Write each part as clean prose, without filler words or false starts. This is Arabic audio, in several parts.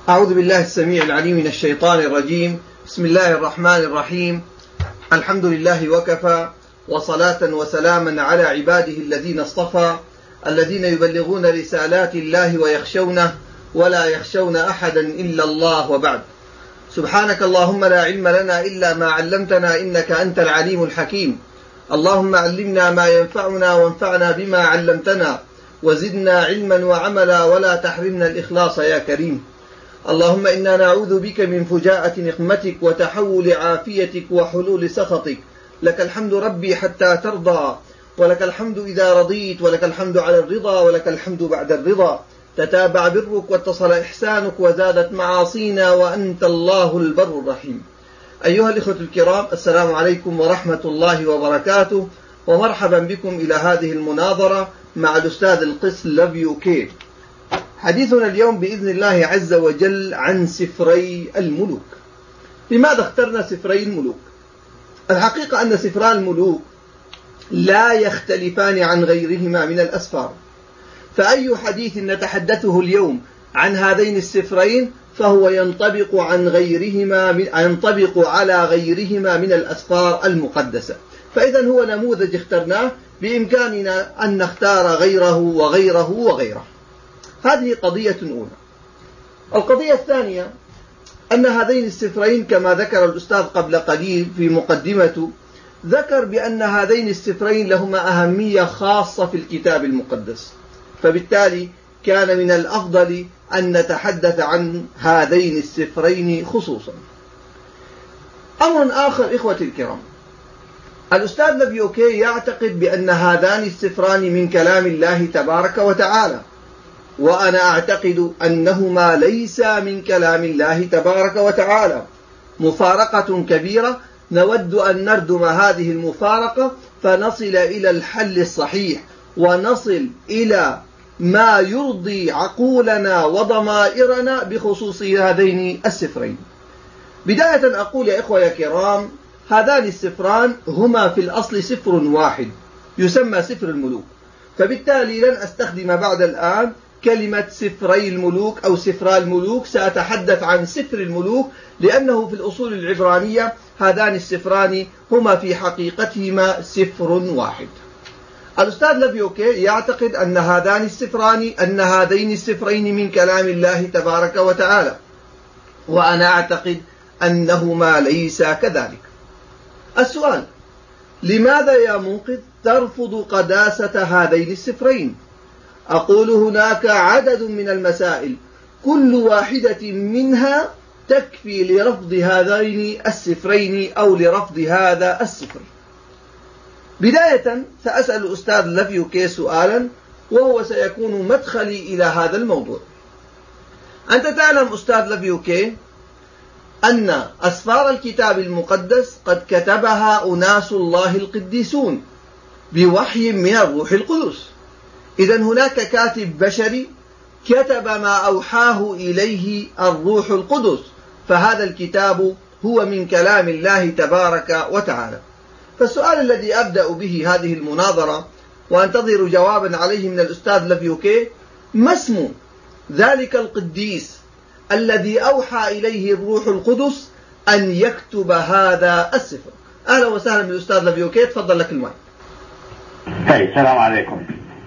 أعوذ بالله السميع العليم من الشيطان الرجيم. بسم الله الرحمن الرحيم. الحمد لله وكفى، وصلاة وسلاما على عباده الذين اصطفى، الذين يبلغون رسالات الله ويخشونه ولا يخشون أحدا إلا الله، وبعد. سبحانك اللهم لا علم لنا إلا ما علمتنا إنك أنت العليم الحكيم. اللهم علمنا ما ينفعنا وانفعنا بما علمتنا، وزدنا علما وعملا ولا تحرمنا الإخلاص يا كريم. اللهم إنا نعوذ بك من فجاءة نقمتك وتحول عافيتك وحلول سخطك. لك الحمد ربي حتى ترضى، ولك الحمد إذا رضيت، ولك الحمد على الرضا، ولك الحمد بعد الرضا. تتابع برك واتصل إحسانك وزادت معاصينا، وأنت الله البر الرحيم. أيها الإخوة الكرام، السلام عليكم ورحمة الله وبركاته، ومرحبا بكم إلى هذه المناظرة مع الأستاذ القس لافيو كي. حديثنا اليوم بإذن الله عز وجل عن سفري الملوك. لماذا اخترنا سفري الملوك؟ الحقيقة أن سفري الملوك لا يختلفان عن غيرهما من الأسفار، فأي حديث نتحدثه اليوم عن هذين السفرين فهو ينطبق على غيرهما من الأسفار المقدسة. فإذا هو نموذج اخترناه، بإمكاننا أن نختار غيره وغيره وغيره. هذه قضية أولى. القضية الثانية أن هذين السفرين كما ذكر الأستاذ قبل قليل في مقدمته، ذكر بأن هذين السفرين لهما أهمية خاصة في الكتاب المقدس، فبالتالي كان من الأفضل أن نتحدث عن هذين السفرين خصوصا. أمر آخر إخوتي الكرام، الأستاذ لافيو كي يعتقد بأن هذان السفران من كلام الله تبارك وتعالى، وأنا أعتقد أنهما ليسا من كلام الله تبارك وتعالى. مفارقة كبيرة، نود أن نردم هذه المفارقة فنصل إلى الحل الصحيح، ونصل إلى ما يرضي عقولنا وضمائرنا بخصوص هذين السفرين. بداية أقول يا إخوة يا كرام، هذان السفران هما في الأصل سفر واحد يسمى سفر الملوك، فبالتالي لن أستخدم بعد الآن كلمة سفري الملوك أو سفرا الملوك، سأتحدث عن سفر الملوك، لأنه في الأصول العبرانية هذان السفران هما في حقيقتهما سفر واحد. الأستاذ لافيو كي يعتقد أن هذين السفرين من كلام الله تبارك وتعالى، وأنا أعتقد أنهما ليسا كذلك. السؤال: لماذا يا منقذ ترفض قداسة هذين السفرين؟ أقول هناك عدد من المسائل كل واحدة منها تكفي لرفض هذين السفرين أو لرفض هذا السفر. بداية سأسأل الأستاذ لافيو كي سؤالا، وهو سيكون مدخلي إلى هذا الموضوع. أنت تعلم أستاذ لافيو كي أن أسفار الكتاب المقدس قد كتبها أناس الله القديسون بوحي من الروح القدس. إذن هناك كاتب بشري كتب ما أوحاه إليه الروح القدس، فهذا الكتاب هو من كلام الله تبارك وتعالى. فالسؤال الذي أبدأ به هذه المناظرة وأنتظر جوابا عليه من الأستاذ لافيو كي: ما اسم ذلك القديس الذي أوحى إليه الروح القدس أن يكتب هذا السفر؟ أهلا وسهلا بالأستاذ لافيو كي، تفضل لك المايك. السلام عليكم.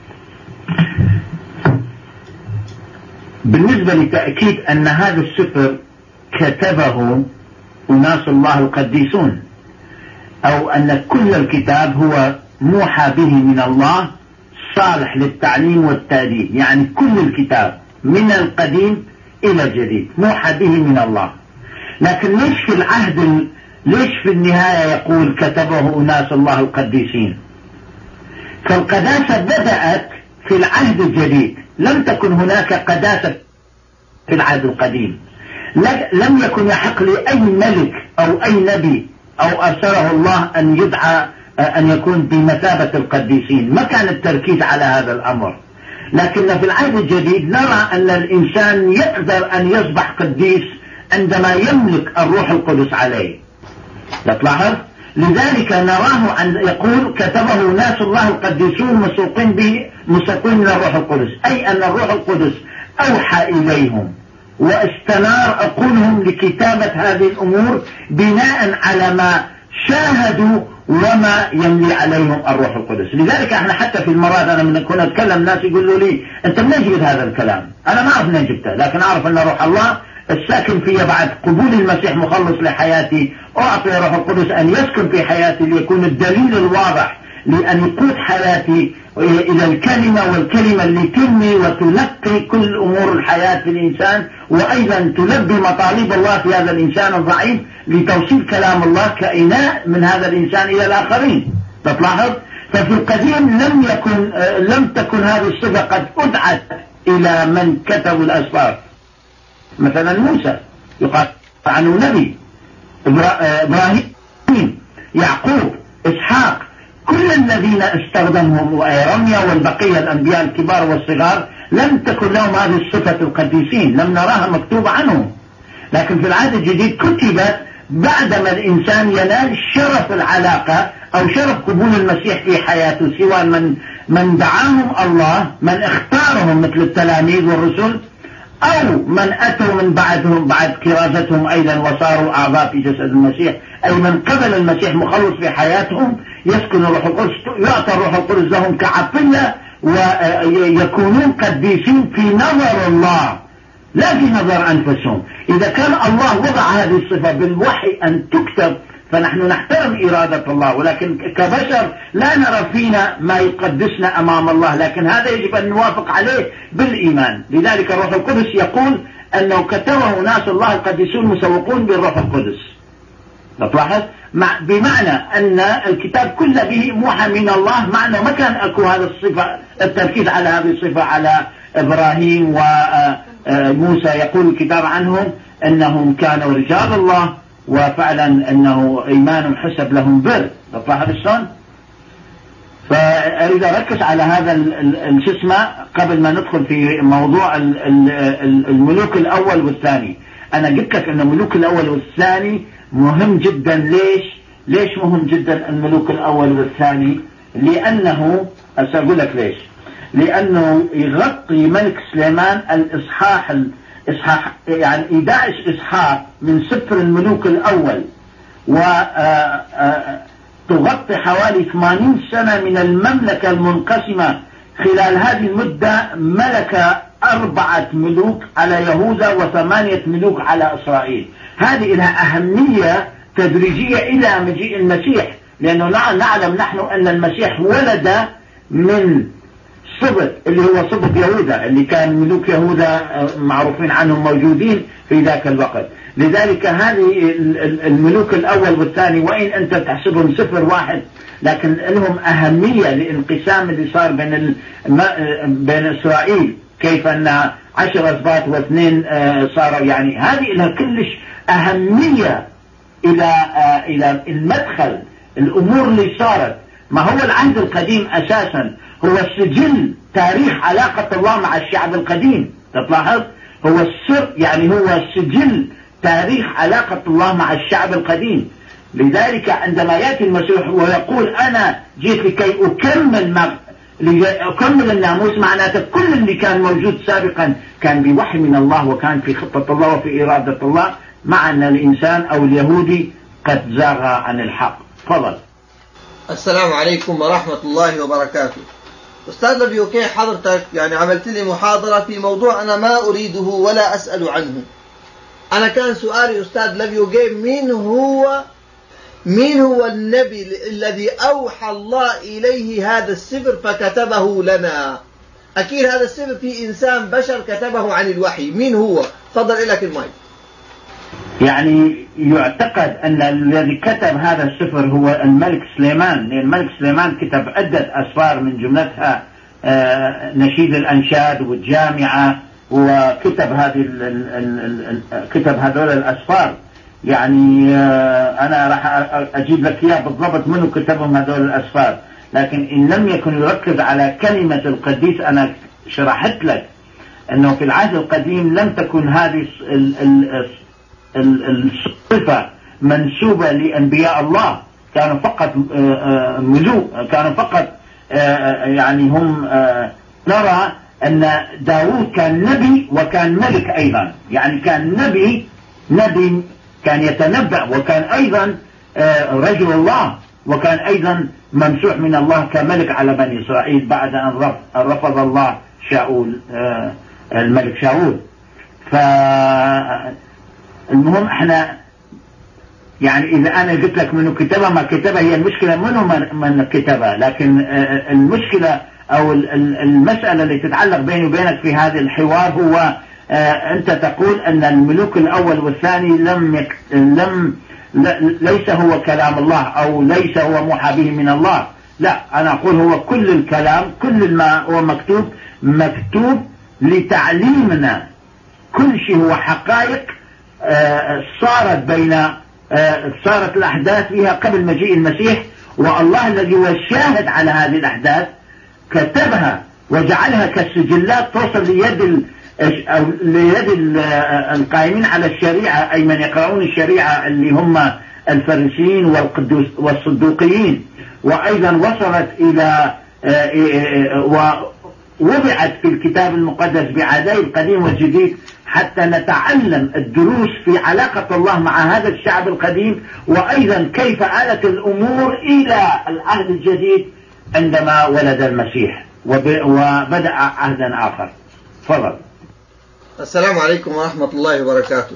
بالنسبة لتأكيد أن هذا السفر كتبه أناس الله القديسون، أو أن كل الكتاب هو موحى به من الله صالح للتعليم والتأديب، يعني كل الكتاب من القديم إلى الجديد موحى به من الله. لكن ليش في النهاية يقول كتبه أناس الله القديسين؟ فالقداسة بدأت في العهد الجديد، لم تكن هناك قداسة في العهد القديم. لم يكن يحق لأي ملك أو أي نبي أو أرسله الله أن يدعى أن يكون بمثابة القديسين، ما كان التركيز على هذا الأمر. لكن في العهد الجديد نرى أن الإنسان يقدر أن يصبح قديس عندما يملك الروح القدس عليه. تلاحظ؟ لذلك نراه أن يقول كتبه ناس الله القديسون مسوقين من الروح القدس، أي أن الروح القدس أوحى إليهم واستنار عقولهم لكتابة هذه الأمور بناء على ما شاهدوا وما يملي عليهم الروح القدس. لذلك احنا حتى في المرات انا من كنا اتكلم ناس يقولوا لي انت منين جبت هذا الكلام؟ انا ما اعرف منين جبته، لكن اعرف ان روح الله الساكن في بعد قبول المسيح مخلص لحياتي اعطي روح القدس ان يسكن في حياتي ليكون الدليل الواضح لأن يقود حياتي إلى الكلمة، والكلمة اللي تنمي وتلقي كل أمور الحياة في الإنسان، وأيضا تلبي مطالب الله في هذا الإنسان الضعيف لتوصيل كلام الله كإناء من هذا الإنسان إلى الآخرين. تلاحظ ففي القديم لم تكن هذه الصفة قد أدعت إلى من كتبوا الأسفار. مثلا موسى يقال عنه نبي، إبراهيم، يعقوب، إسحاق، كل الذين استخدمهم وإيرميا والبقية الأنبياء الكبار والصغار لم تكن لهم هذه الصفة القديسين، لم نراها مكتوبة عنهم. لكن في العهد الجديد كتبت بعدما الإنسان ينال شرف العلاقة أو شرف قبول المسيح في حياته، سواء من دعاهم الله، من اختارهم مثل التلاميذ والرسل، أو من أتوا من بعدهم بعد كرازتهم أيضا وصاروا أعضاء في جسد المسيح، أي من قبل المسيح مخلص في حياتهم يسكن الروح القدس، يعطى الروح القدس لهم كعطية ويكونون قديسين في نظر الله لا في نظر أنفسهم. إذا كان الله وضع هذه الصفة بالوحي أن تكتب فنحن نحترم إرادة الله، ولكن كبشر لا نرى فينا ما يقدسنا أمام الله، لكن هذا يجب أن نوافق عليه بالإيمان. لذلك الروح القدس يقول أنه كتبه ناس الله القديسون مسوقون بالروح القدس. تلاحظ بمعنى أن الكتاب كله به موحى من الله، معنى ما كان أكو هذا الصفة التركيز على هذه الصفة على إبراهيم وموسى. يقول الكتاب عنهم أنهم كانوا رجال الله وفعلا أنه إيمان حسب لهم بر. تلاحظ شلون؟ فأريد أركز على هذا الجسم قبل ما ندخل في موضوع الملوك الأول والثاني. أنا قلت لك أن الملوك الأول والثاني مهم جدا. ليش مهم جدا الملوك الأول والثاني؟ لأنه أقول لك ليش. لأنه يغطي ملك سليمان الإصحاح يعني 11 إصحاح من سفر الملوك الأول، وتغطي حوالي 80 سنة من المملكة المنقسمة. خلال هذه المدة ملك 4 ملوك على يهوذا و8 ملوك على إسرائيل. هذه لها أهمية تدريجية إلى مجيء المسيح، لأنه نعلم نحن أن المسيح ولد من سبط اللي هو سبط يهوذا، اللي كان ملوك يهوذا معروفين عنهم موجودين في ذاك الوقت. لذلك هذه الملوك الأول والثاني وإن أنت تحسبهم سفر واحد، لكن لهم أهمية لانقسام اللي صار بين إسرائيل، كيف أن 10 أسباط و2 صاروا. يعني هذه لها كلش أهمية إلى المدخل الأمور اللي صارت. ما هو العهد القديم أساسا هو سجل تاريخ علاقة الله مع الشعب القديم. تلاحظ هو السر، يعني هو سجل تاريخ علاقة الله مع الشعب القديم. لذلك عندما يأتي المسيح ويقول أنا جيت لكي أكمل الناموس، معناته كل اللي كان موجود سابقا كان بوحي من الله وكان في خطة الله وفي إرادة الله، مع أن الإنسان أو اليهودي قد زاغ عن الحق. تفضل. السلام عليكم ورحمة الله وبركاته. أستاذ لبيوكي، حضرتك يعني عملت لي محاضرة في موضوع أنا ما أريده ولا أسأل عنه. أنا كان سؤالي أستاذ لبيوكي مين هو النبي الذي أوحى الله إليه هذا السفر فكتبه لنا؟ أكيد هذا السفر في إنسان بشر كتبه عن الوحي. مين هو؟ تفضل إليك المايك. يعني يعتقد أن الذي كتب هذا السفر هو الملك سليمان، لأن الملك سليمان كتب عدة أسفار من جملتها نشيد الأنشاد والجامعة، وكتب كتب هذول الأسفار. يعني أنا راح أجيب لك إياه بالضبط منو كتبهم هذول الأسفار، لكن إن لم يكن يركز على كلمة القديس أنا شرحت لك أنه في العهد القديم لم تكن هذه الصفة منسوبة لأنبياء الله، كانوا فقط ملوك، كانوا فقط يعني هم نرى أن داود كان نبي وكان ملك أيضا، يعني كان نبي كان يتنبأ، وكان أيضا رجل الله، وكان أيضا ممسوح من الله كملك على بني إسرائيل بعد أن رفض الله شاول الملك شاول. فالمهم احنا يعني إذا أنا قلت لك منه كتابة ما كتابة، هي المشكلة منه من كتابة، لكن المشكلة أو المسألة اللي تتعلق بيني وبينك في هذا الحوار هو أنت تقول أن الملوك الأول والثاني ليس هو كلام الله أو ليس هو موحى به من الله. لا، أنا أقول هو كل الكلام، كل ما هو مكتوب لتعليمنا كل شيء هو حقائق صارت الأحداث فيها قبل مجيء المسيح، والله الذي هو الشاهد على هذه الأحداث كتبها وجعلها كالسجلات توصل ليد القائمين على الشريعة، أي من يقرؤون الشريعة اللي هم الفريسيين والصدوقيين، وأيضا وصلت إلى ووضعت في الكتاب المقدس بعدي القديم والجديد حتى نتعلم الدروس في علاقة الله مع هذا الشعب القديم، وأيضا كيف آلت الأمور إلى العهد الجديد عندما ولد المسيح وبدأ عهدا آخر. تفضل. السلام عليكم ورحمة الله وبركاته.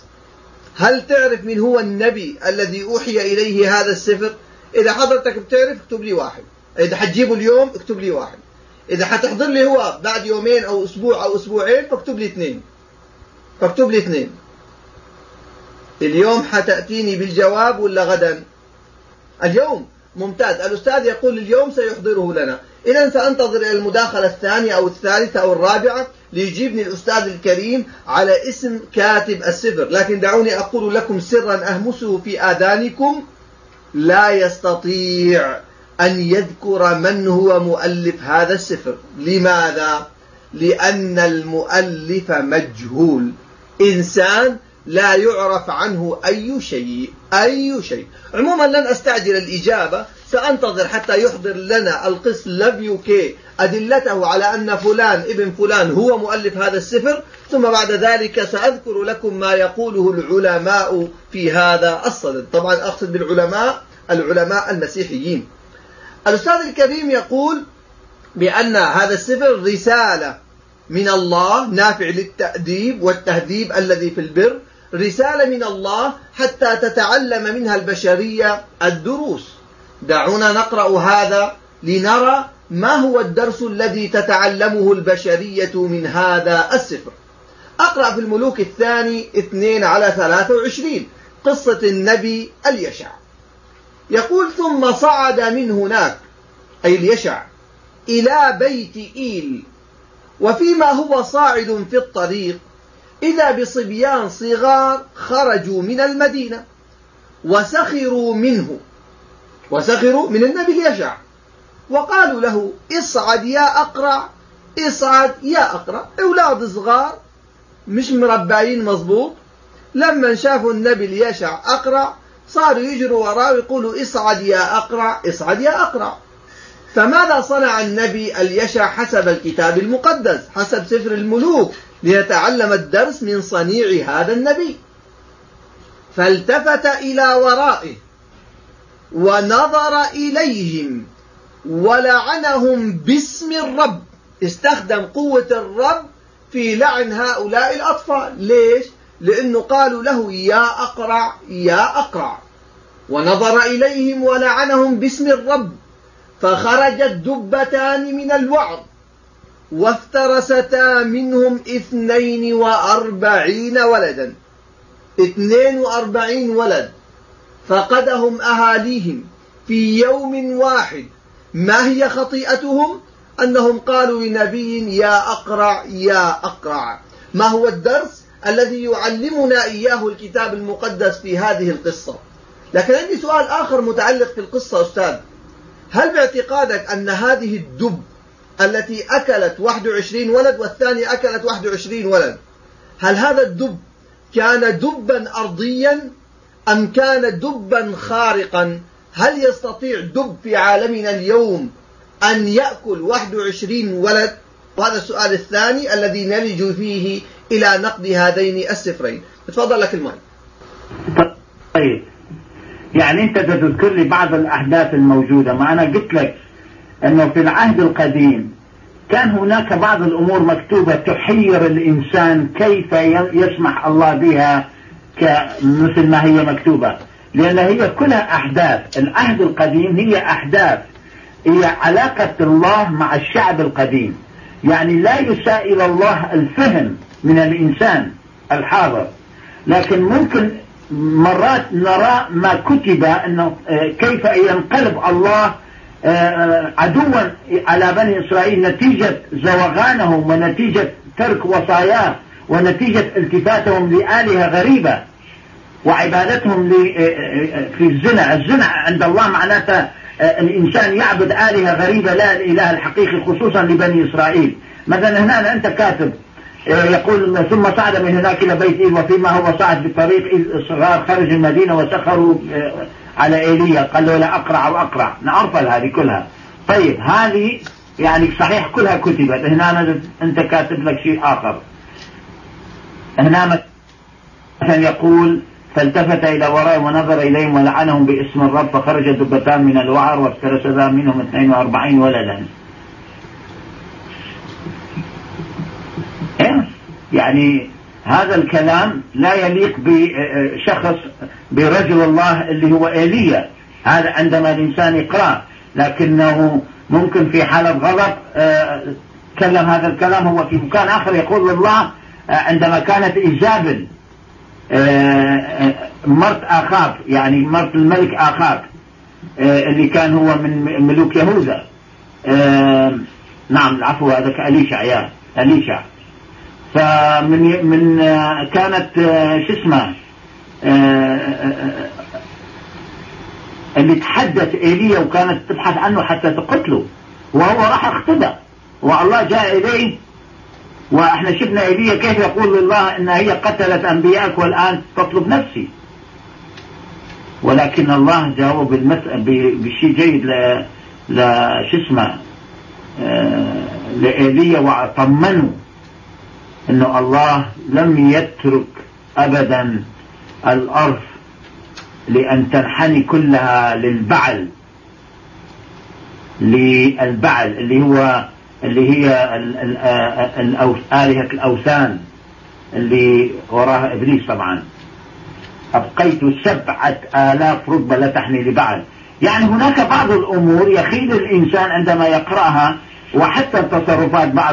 هل تعرف من هو النبي الذي أوحي إليه هذا السفر؟ إذا حضرتك بتعرف اكتب لي واحد، إذا حتجيبه اليوم اكتب لي واحد، إذا حتحضر لي هو بعد يومين أو أسبوع أو أسبوعين فاكتب لي اثنين. اليوم حتأتيني بالجواب ولا غدا؟ اليوم. ممتاز. الأستاذ يقول اليوم سيحضره لنا، إذن سأنتظر إلى المداخلة الثانية أو الثالثة أو الرابعة ليجيبني الأستاذ الكريم على اسم كاتب السفر. لكن دعوني أقول لكم سرا أهمسه في آذانكم، لا يستطيع أن يذكر من هو مؤلف هذا السفر. لماذا؟ لأن المؤلف مجهول، إنسان لا يعرف عنه أي شيء. عموما لن أستعجل الإجابة، سأنتظر حتى يحضر لنا القس لافيوكي أدلته على أن فلان ابن فلان هو مؤلف هذا السفر، ثم بعد ذلك سأذكر لكم ما يقوله العلماء في هذا الصدد. طبعا أقصد بالعلماء العلماء المسيحيين. الأستاذ الكريم يقول بأن هذا السفر رسالة من الله، نافع للتأديب والتهذيب الذي في البر، رسالة من الله حتى تتعلم منها البشرية الدروس. دعونا نقرأ هذا لنرى ما هو الدرس الذي تتعلمه البشرية من هذا السفر. أقرأ في الملوك الثاني 2:23 قصة النبي اليشع. يقول ثم صعد من هناك، أي اليشع، إلى بيت إيل، وفيما هو صاعد في الطريق إذا بصبيان صغار خرجوا من المدينة وسخروا من النبي اليشع، وقالوا له اصعد يا أقرع، اصعد يا أقرع. أولاد صغار مش مربعين مظبوط، لما شافوا النبي اليشع أقرع صاروا يجروا وراه ويقولوا اصعد يا أقرع، اصعد يا أقرع. فماذا صنع النبي اليشع حسب الكتاب المقدس، حسب سفر الملوك، ليتعلم الدرس من صنيع هذا النبي؟ فالتفت إلى ورائه ونظر إليهم ولعنهم باسم الرب. استخدم قوة الرب في لعن هؤلاء الأطفال. ليش؟ لأنه قالوا له يا أقرع يا أقرع، ونظر إليهم ولعنهم باسم الرب. فخرجت دبتان من الوعظ وافترستا منهم 42 ولدا، 42 ولد، فقدهم أهاليهم في يوم واحد. ما هي خطيئتهم؟ أنهم قالوا لنبي يا أقرع يا أقرع. ما هو الدرس الذي يعلمنا إياه الكتاب المقدس في هذه القصة؟ لكن عندي سؤال آخر متعلق في القصة أستاذ. هل باعتقادك أن هذه الدب التي أكلت 21 ولد والثاني أكلت 21 ولد، هل هذا الدب كان دبا أرضيا أم كان دبا خارقا؟ هل يستطيع دب في عالمنا اليوم أن يأكل 21 ولد وهذا السؤال الثاني الذي نلج فيه إلى نقد هذين السفرين. تفضل لك الماء. طيب، يعني أنت تذكر لي بعض الأحداث الموجودة. ما أنا قلت لك أنه في العهد القديم كان هناك بعض الأمور مكتوبة تحير الإنسان كيف يسمح الله بها مثل ما هي مكتوبة، لأن هي كلها أحداث. العهد القديم هي أحداث، هي علاقة الله مع الشعب القديم. يعني لا يساء إلى الله الفهم من الإنسان الحاضر، لكن ممكن مرات نرى ما كتب أنه كيف ينقلب الله عدوا على بني إسرائيل نتيجة زوغانهم ونتيجة ترك وصاياه ونتيجة التفاتهم لآلهة غريبة وعبادتهم في الزنا عند الله معناته الإنسان يعبد آلهة غريبة لا الإله الحقيقي، خصوصا لبني إسرائيل. مثلا هنا أنت كاتب يقول ثم صعد من هناك إلى بيت إيل وفيما هو صعد بالطريق الصغار خرج المدينة وسخروا على إيليا قال له لا أقرع وأقرع. نعرف هذه كلها. طيب هذه يعني صحيح كلها كتبت. هنا أنت كاتب لك شيء آخر. هنا مثلا يقول فالتفت إلى وراء ونظر إليهم ولعنهم باسم الرب فخرج دبتان من الوعر وافترسا منهم 42 ولدا. يعني هذا الكلام لا يليق بشخص برجل الله اللي هو إيليا. هذا عندما الإنسان يقرأ، لكنه ممكن في حالة غضب كلم هذا الكلام. هو في مكان آخر يقول الله عندما كانت إيزابل مرت آخاب، يعني مرت الملك آخاب اللي كان هو من ملوك يهوذا. نعم العفو هذا أليشع. فمن كانت اسمه اللي تحدث إيليا وكانت تبحث عنه حتى تقتله، وهو راح اختبأ والله جاء إليه. وإحنا شفنا إيليا كيف يقول لله إن هي قتلت أنبيائك والآن تطلب نفسي، ولكن الله جاوب بشيء جيد لإيليا وطمنه إنه الله لم يترك أبدا الأرض لأن تنحني كلها للبعل اللي هي آلهة الأوثان اللي وراها إبليس. طبعا أبقيت 7,000 رتبة لا تحني لبعل. يعني هناك بعض الأمور يخيل الإنسان عندما يقرأها، وحتى تصرفات بعض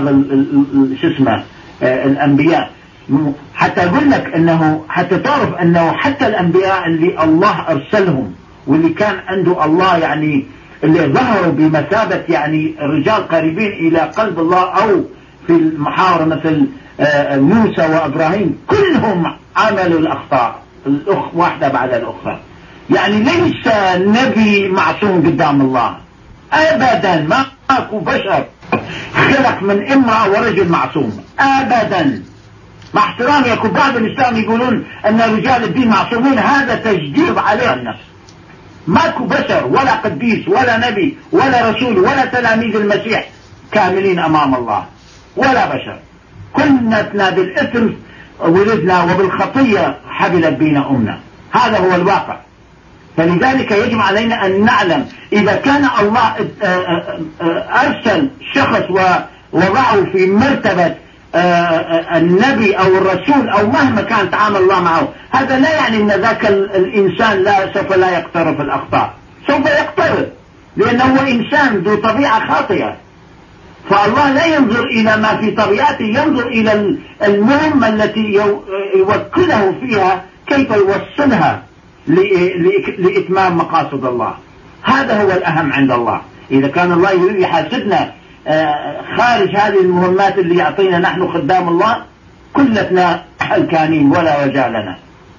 الأنبياء. حتى أقول لك أنه حتى تعرف أنه حتى الأنبياء اللي الله أرسلهم واللي كان عنده الله يعني اللي ظهروا بمثابة يعني رجال قريبين إلى قلب الله أو في المحاورة مثل موسى وإبراهيم، كلهم عملوا الأخطاء واحدة بعد الأخرى. يعني ليس نبي معصوم قدام الله أبدا. ماكو بشر خلق من امرأة ورجل معصوم أبدا. مع احترامي يكون بعض الإسلام يقولون أن رجال الدين معصومين، هذا تجديد عليه النفس. ماكو بشر ولا قديس ولا نبي ولا رسول ولا تلاميذ المسيح كاملين أمام الله، ولا بشر. كلنا بالإثم ولدنا وبالخطية حبلت بينا أمنا. هذا هو الواقع. فلذلك يجب علينا أن نعلم إذا كان الله أرسل شخص ووضعه في مرتبة النبي أو الرسول أو مهما كان تعامل الله معه، هذا لا يعني أن ذاك الإنسان سوف لا يقترف الأخطاء. سوف يقترف لأنه هو إنسان ذو طبيعة خاطئة. فالله لا ينظر إلى ما في طبيعته، ينظر إلى المهمة التي يوكله فيها كيف يوصلها لإتمام مقاصد الله. هذا هو الأهم عند الله. إذا كان الله يريد يحاسبنا خارج هذه المهمات اللي يعطينا نحن خدام الله، كلتنا هلكانين ولا وجاء لنا.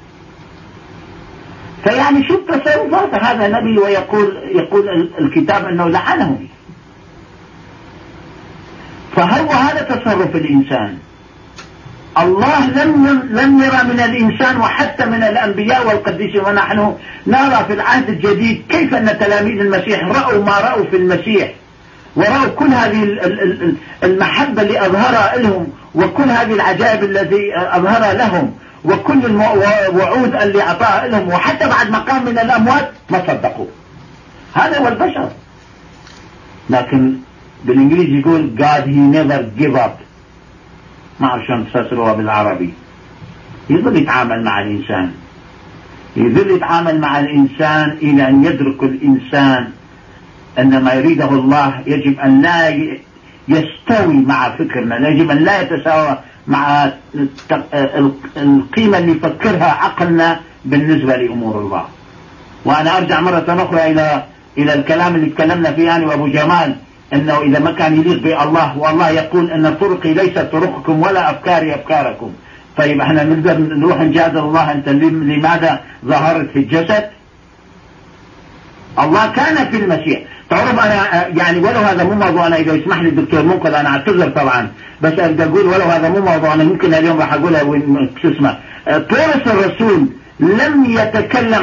فيعني شوف تصرفات هذا النبي ويقول الكتاب أنه لعنه. فهو هذا تصرف الإنسان. الله لم يرى من الإنسان وحتى من الأنبياء والقديسين، ونحن نرى في العهد الجديد كيف أن تلاميذ المسيح رأوا ما رأوا في المسيح. ورأوا كل هذه المحبة اللي أظهرها لهم، وكل هذه العجائب التي أظهرها لهم، وكل الوعود اللي أعطاها لهم، وحتى بعد ما قام من الأموات ما صدقوا. هذا هو البشر. لكن بالإنجليزي يقول God he never give up. ما أعرف شلون تفسروها بالعربي. يظل يتعامل مع الإنسان، يظل يتعامل مع الإنسان إلى أن يدرك الإنسان أن ما يريده الله يجب أن لا يستوي مع فكرنا، يجب أن لا يتساوى مع القيمة اللي يفكرها عقلنا بالنسبة لأمور الله. وأنا أرجع مرة أخرى إلى الكلام اللي تكلمنا فيه أنا وأبو جمال، أنه إذا ما كان يليق بالله، والله يقول أن طرقي ليست طرقكم ولا أفكاري أفكاركم. طيب احنا نقدر نروح نجادل الله أنت لماذا ظهرت في الجسد؟ الله كان في المسيح. تعرف أنا يعني ولو هذا مو موضوع، أنا إذا يسمح لي الدكتور منقذ أنا أعتذر طبعا، بس أبدأ أقول ولو هذا مو موضوع، أنا ممكن اليوم راح أقولها شو اسمه. بولس الرسول لم يتكلم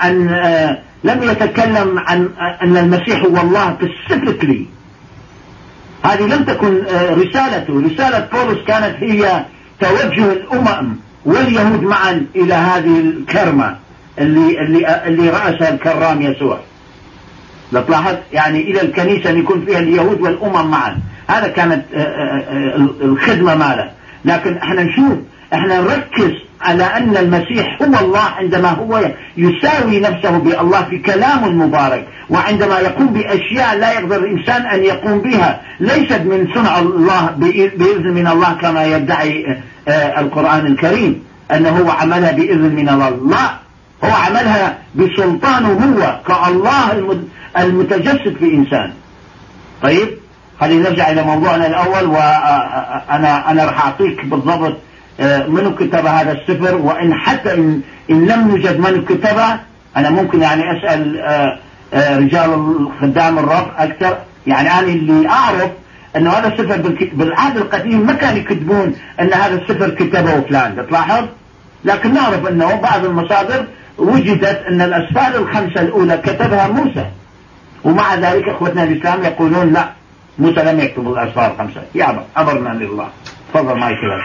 عن أن المسيح هو الله specifically. هذه لم تكن رسالته. رسالة بولس كانت هي توجه الأمم واليهود معا إلى هذه الكرمة اللي رأسها الكرام يسوع. لتلاحظ يعني إلى الكنيسة أن يكون فيها اليهود والأمم معا، هذا كانت الخدمة ماله. لكن احنا نركز على أن المسيح هو الله عندما هو يساوي نفسه بالله في كلام المبارك، وعندما يقوم بأشياء لا يقدر الإنسان أن يقوم بها، ليست من صنع الله بإذن من الله كما يدعي القرآن الكريم أنه هو عملها بإذن من الله. لا، هو عملها بسلطانه هو كالله المتجسد في إنسان. طيب خلينا نرجع إلى موضوعنا الأول، وأنا رح أعطيك بالضبط من كتب هذا السفر، وإن حتى إن لم يوجد من كتبه أنا ممكن يعني أسأل رجال خدام الرب أكثر. يعني أنا اللي أعرف أنه هذا السفر بالعهد القديم ما كانوا يكتبون أن هذا السفر كتبه فلان، تلاحظ. لكن نعرف أنه بعض المصادر وجدت أن الأسفار الخمسة الأولى كتبها موسى، ومع ذلك إخوتنا الإسلام يقولون لا، موسى لم يكتب الأسفار الخمسة. يا أمرنا لله. تفضل معي كذا.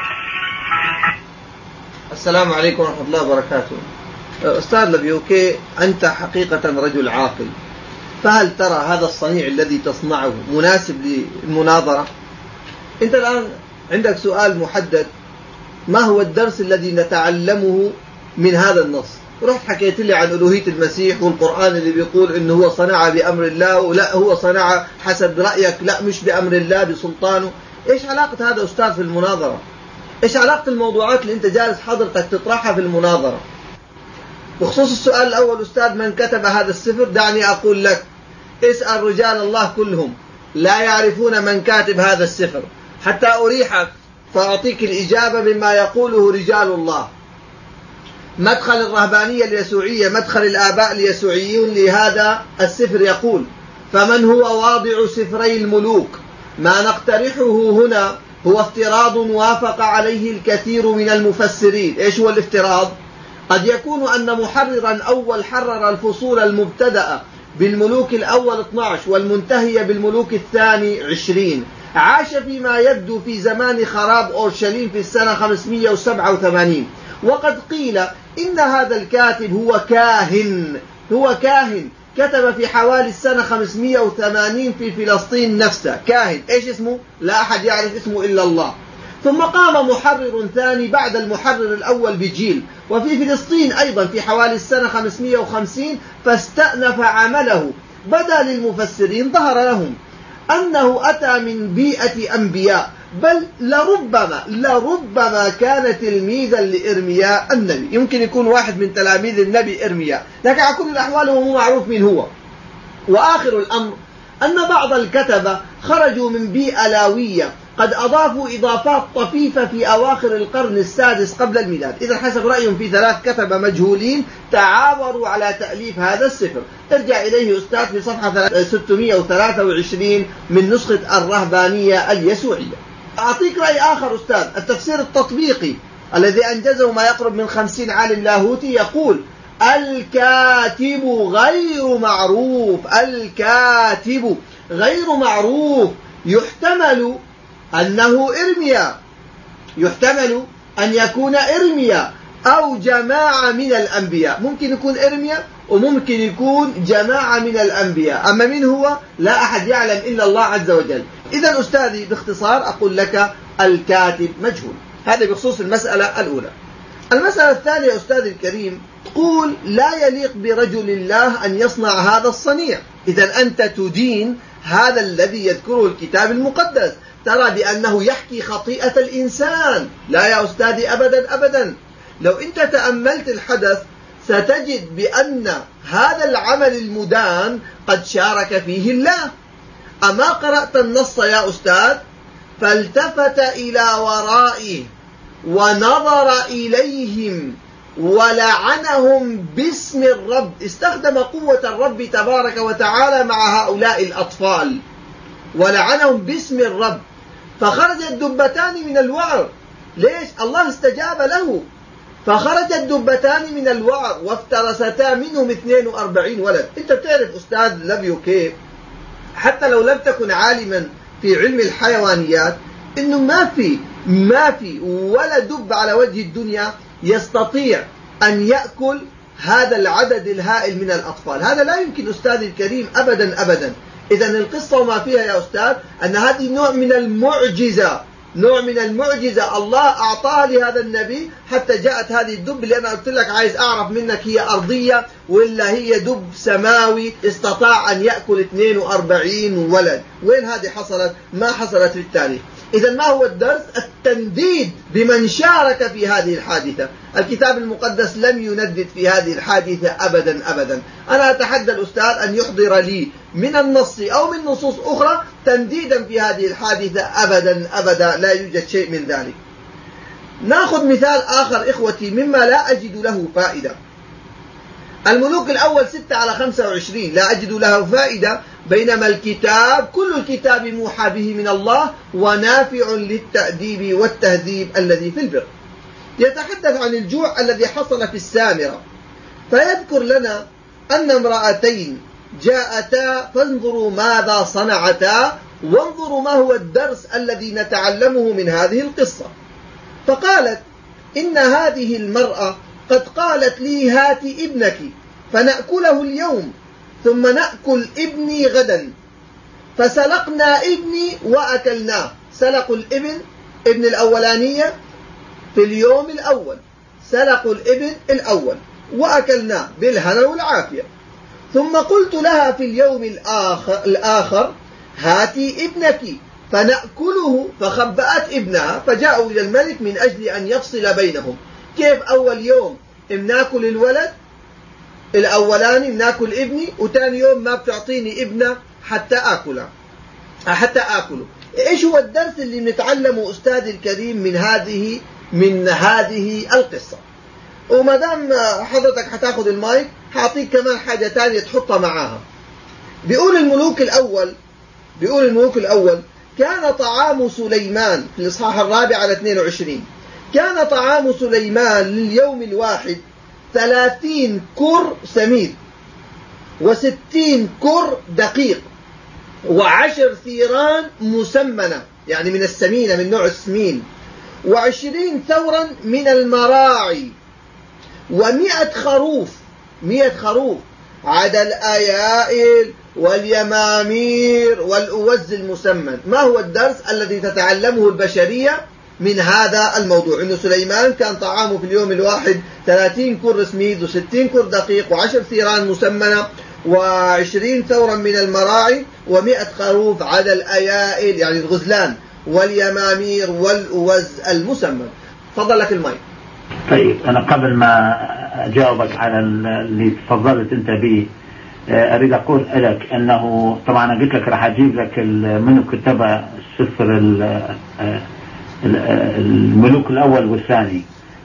السلام عليكم ورحمة الله وبركاته. أستاذ لبيوكي، أنت حقيقة رجل عاقل، فهل ترى هذا الصنيع الذي تصنعه مناسب للمناظرة؟ أنت الآن عندك سؤال محدد، ما هو الدرس الذي نتعلمه من هذا النص؟ رحت حكيت لي عن ألوهية المسيح والقرآن اللي بيقول إنه هو صنع بأمر الله، ولا هو صنع حسب رأيك، لا مش بأمر الله بسلطانه. إيش علاقة هذا أستاذ في المناظرة؟ إيش علاقة الموضوعات اللي أنت جالس حضرتك تطرحها في المناظرة؟ بخصوص السؤال الأول أستاذ، من كتب هذا السفر؟ دعني أقول لك، اسأل رجال الله كلهم لا يعرفون من كاتب هذا السفر، حتى أريحك فأعطيك الإجابة بما يقوله رجال الله. مدخل الرهبانية اليسوعية، مدخل الآباء اليسوعيون لهذا السفر يقول: فمن هو واضع سفري الملوك؟ ما نقترحه هنا هو افتراض وافق عليه الكثير من المفسرين. إيش هو الافتراض؟ قد يكون أن محررا أول حرر الفصول المبتدأة بالملوك الأول 12 والمنتهية بالملوك الثاني 20، عاش فيما يبدو في زمان خراب أورشليم في السنة 587. وقد قيل إن هذا الكاتب هو كاهن كتب في حوالي السنة 580 في فلسطين نفسها. كاهن، إيش اسمه؟ لا أحد يعرف اسمه إلا الله. ثم قام محرر ثاني بعد المحرر الأول بجيل وفي فلسطين أيضا في حوالي السنة 550، فاستأنف عمله. بدا للمفسرين، ظهر لهم أنه أتى من بيئة أنبياء، بل لربما كان تلميذا لإرمياء النبي. يمكن يكون واحد من تلاميذ النبي إرمياء، لكن على كل الأحوال هو مو معروف من هو. وآخر الأمر أن بعض الكتبة خرجوا من بيئة لاوية، قد أضافوا إضافات طفيفة في أواخر القرن السادس قبل الميلاد. إذا حسب رأيهم في 3 كتبة مجهولين تعاوروا على تأليف هذا السفر. ارجع إليه أستاذ في صفحة 623 من نسخة الرهبانية اليسوعية. أعطيك رأي آخر أستاذ. التفسير التطبيقي الذي أنجزه ما يقرب من 50 عالم لاهوتي يقول: الكاتب غير معروف. الكاتب غير معروف، يحتمل أنه إرميا، يحتمل أن يكون إرميا أو جماعة من الأنبياء، ممكن يكون إرميا وممكن يكون جماعة من الأنبياء، أما من هو لا أحد يعلم إلا الله عز وجل. إذن أستاذي باختصار أقول لك الكاتب مجهول. هذا بخصوص المسألة الأولى. المسألة الثانية أستاذي الكريم، تقول لا يليق برجل الله أن يصنع هذا الصنيع. إذن أنت تدين هذا الذي يذكره الكتاب المقدس، ترى بأنه يحكي خطيئة الإنسان. لا يا أستاذي أبدا أبدا، لو أنت تأملت الحدث ستجد بأن هذا العمل المدان قد شارك فيه الله. أما قرأت النص يا أستاذ؟ فالتفت إلى ورائه ونظر إليهم ولعنهم باسم الرب، استخدم قوة الرب تبارك وتعالى مع هؤلاء الأطفال، ولعنهم باسم الرب، فخرج الدبتان من الوعر. ليش؟ الله استجاب له، فخرج الدبتان من الوعر وافترستا منهم 42 ولد. انت بتعرف أستاذ لبيو كيف حتى لو لم تكن عالما في علم الحيوانيات انه ما في ولا دب على وجه الدنيا يستطيع أن يأكل هذا العدد الهائل من الأطفال. هذا لا يمكن أستاذي الكريم أبدا أبدا. إذن القصة وما فيها يا أستاذ أن هذه نوع من المعجزة، نوع من المعجزة الله أعطاها لهذا النبي حتى جاءت هذه الدب اللي أنا قلت لك عايز أعرف منك هي أرضية ولا هي دب سماوي استطاع أن يأكل 42 ولد. وين هذه حصلت؟ ما حصلت في التاريخ. إذن ما هو الدرس؟ التنديد بمن شارك في هذه الحادثة. الكتاب المقدس لم يندد في هذه الحادثة أبدا أبدا. أنا أتحدى الأستاذ أن يحضر لي من النص أو من نصوص أخرى تنديدا في هذه الحادثة أبدا أبدا، لا يوجد شيء من ذلك. نأخذ مثال آخر إخوتي مما لا أجد له فائدة. الملوك الأول 6/25 لا أجد له فائدة، بينما الكتاب كل الكتاب موحى به من الله ونافع للتأديب والتهذيب الذي في البر. يتحدث عن الجوع الذي حصل في السامرة، فيذكر لنا أن امرأتين جاءتا فانظروا ماذا صنعتا وانظروا ما هو الدرس الذي نتعلمه من هذه القصة. فقالت إن هذه المرأة قد قالت لي هات ابنك فنأكله اليوم ثم نأكل ابني غدا، فسلقنا ابني وأكلناه. سلقوا ابن الأولانية في اليوم الأول، سلقوا الابن الأول وأكلناه بالهنا والعافية. ثم قلت لها في اليوم الآخر هاتي ابنك فنأكله، فخبأت ابنها، فجاءوا إلى الملك من أجل أن يفصل بينهم. كيف أول يوم بناكل الولد الأولاني بناكل ابني، وتاني يوم ما بتعطيني ابنه حتى أكله. إيش هو الدرس اللي نتعلمه أستاذي الكريم من هذه القصة؟ وما دام حضرتك حتاخذ المايك حاعطيك كمان حاجة تانية تحطها معاها. بيقول الملوك الأول كان طعام سليمان في الإصحاح 4/22 كان طعام سليمان لليوم الواحد 30 كر سميد و60 كر دقيق و10 ثيران مسمنة، يعني من السمينة من نوع السمين، و20 ثورا من المراعي، و100 خروف، 100 خروف، عدا الأيائل واليمامير والأوز المسمن. ما هو الدرس الذي تتعلمه البشرية من هذا الموضوع؟ إنه سليمان كان طعامه في اليوم الواحد 30 كر سميد و60 كر دقيق و10 ثيران مسمنة و20 ثورا من المراعي و100 خروف عدا الأيائل يعني الغزلان واليمامير والأوز المسمن. فضل لك الماء. طيب أنا قبل ما أجاوبك على اللي تفضلت أنت به أريد أقول لك أنه طبعا أنا قلت لك راح أجيب لك من كتب السفر الملوك الأول والثاني.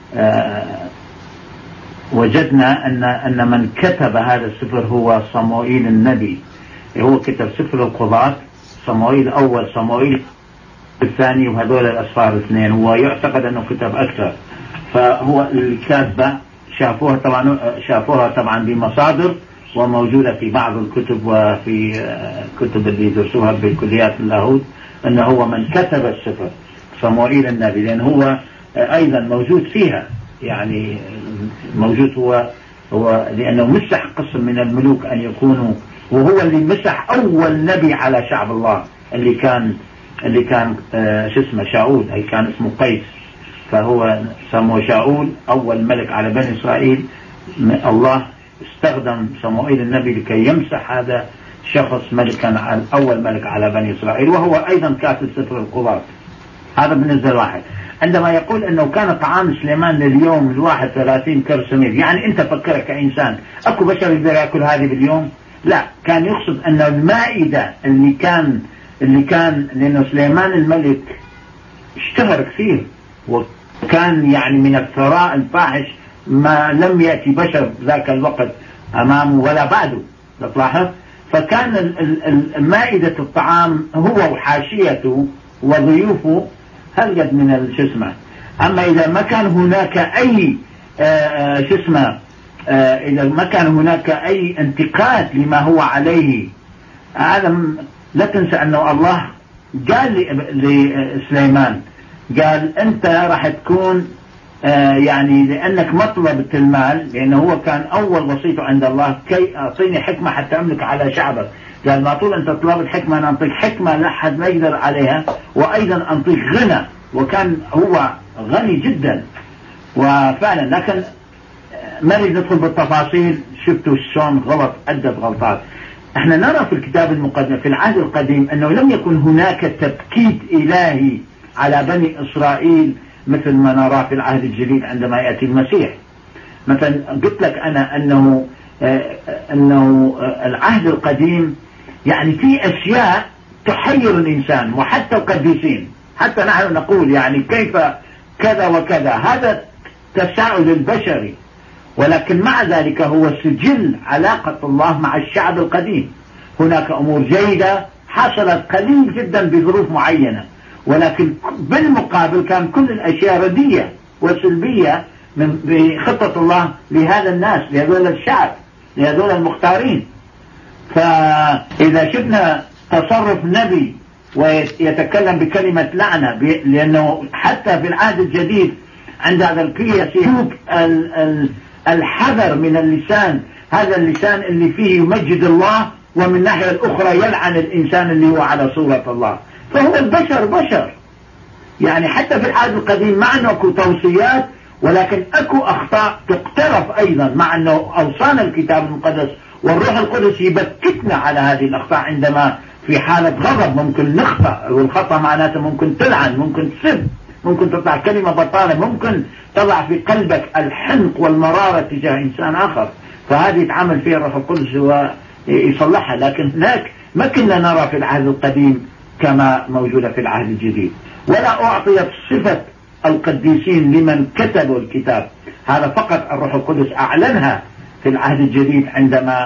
وجدنا أن من كتب هذا السفر هو صموئيل النبي. هو كتب سفر القضاة، صموئيل الأول صموئيل الثاني، وهذول الأسفار الاثنين. هو يعتقد أنه كتب أكثر، فهو الكاتبة شافوها طبعا بمصادر وموجودة في بعض الكتب وفي كتب اللي يدرسوها بالكليات اللاهوت، أنه هو من كتب السفر صموئيل النبي، لأن هو أيضا موجود فيها، يعني موجود هو لأنه مسح قسم من الملوك أن يكونوا، وهو اللي مسح أول نبي على شعب الله اللي كان اسمه شاؤول، أي كان اسمه قيس، فهو سموه شاؤول أول ملك على بني إسرائيل. الله استخدم صموئيل النبي لكي يمسح هذا الشخص ملكا، أول ملك على بني إسرائيل، وهو أيضا كاتب سفر القضاة. هذا بالنسبة لواحد. عندما يقول أنه كان طعام سليمان لليوم الواحد 30 كرسمير، يعني أنت فكرك كإنسان أكو بشر يقدر يأكل هذه باليوم؟ لا، كان يقصد أن المائدة اللي كان لأنه سليمان الملك اشتهر كثير، وكان يعني من الثراء الفاحش ما لم يأتي بشر ذاك الوقت أمامه ولا بعده، تلاحظ. فكان مائدة الطعام هو وحاشيته وضيوفه هلقد من الشسمة. أما إذا ما كان هناك أي إذا ما كان هناك أي انتقاد لما هو عليه، هذا لا تنسى أنه الله قال لسليمان، قال أنت راح تكون يعني لأنك مطلبة المال، لأنه هو كان أول وصيته عند الله كي أعطيني حكمة حتى أملك على شعبك. قال ما طول أنت طلبت حكمة أنا أعطيك حكمة لا أحد ما يقدر عليها، وأيضا أعطيك غنى، وكان هو غني جدا وفعلا. لكن ما نريد ندخل بالتفاصيل، شفتوا شلون غلط عدة غلطات. احنا نرى في الكتاب المقدس في العهد القديم أنه لم يكن هناك تبكيت إلهي على بني إسرائيل مثل ما نرى في العهد الجديد عندما يأتي المسيح. مثلا قلت لك أنا أنه العهد القديم يعني في أشياء تحير الإنسان، وحتى القديسين، حتى نحن نقول يعني كيف كذا وكذا، هذا تساؤل البشري، ولكن مع ذلك هو سجل علاقة الله مع الشعب القديم. هناك أمور جيدة حصلت قليل جدا بظروف معينة، ولكن بالمقابل كان كل الأشياء ردية وسلبية بخطة الله لهذا الناس، لهذول الشعب، لهذول المختارين. فإذا شفنا تصرف نبي ويتكلم بكلمة لعنة، لأنه حتى في العهد الجديد عند هذا القياس الحذر من اللسان، هذا اللسان اللي فيه يمجد الله، ومن الناحية الأخرى يلعن الإنسان اللي هو على صورة الله. فهو البشر بشر، يعني حتى في العهد القديم مع أنه أكو توصيات، ولكن أكو أخطاء تقترف أيضا، مع أنه أوصانا الكتاب المقدس والروح القدس يبكتنا على هذه الأخطاء. عندما في حالة غضب ممكن نخطأ، والخطأ معناته ممكن تلعن، ممكن تسب، ممكن تطلع كلمة بطالة، ممكن تضع في قلبك الحنق والمرارة تجاه إنسان آخر، فهذه يتعامل فيها الروح القدس ويصلحها. لكن هناك ما كنا نرى في العهد القديم كما موجودة في العهد الجديد، ولا أعطيت صفة القديسين لمن كتبوا الكتاب. هذا فقط الروح القدس أعلنها في العهد الجديد عندما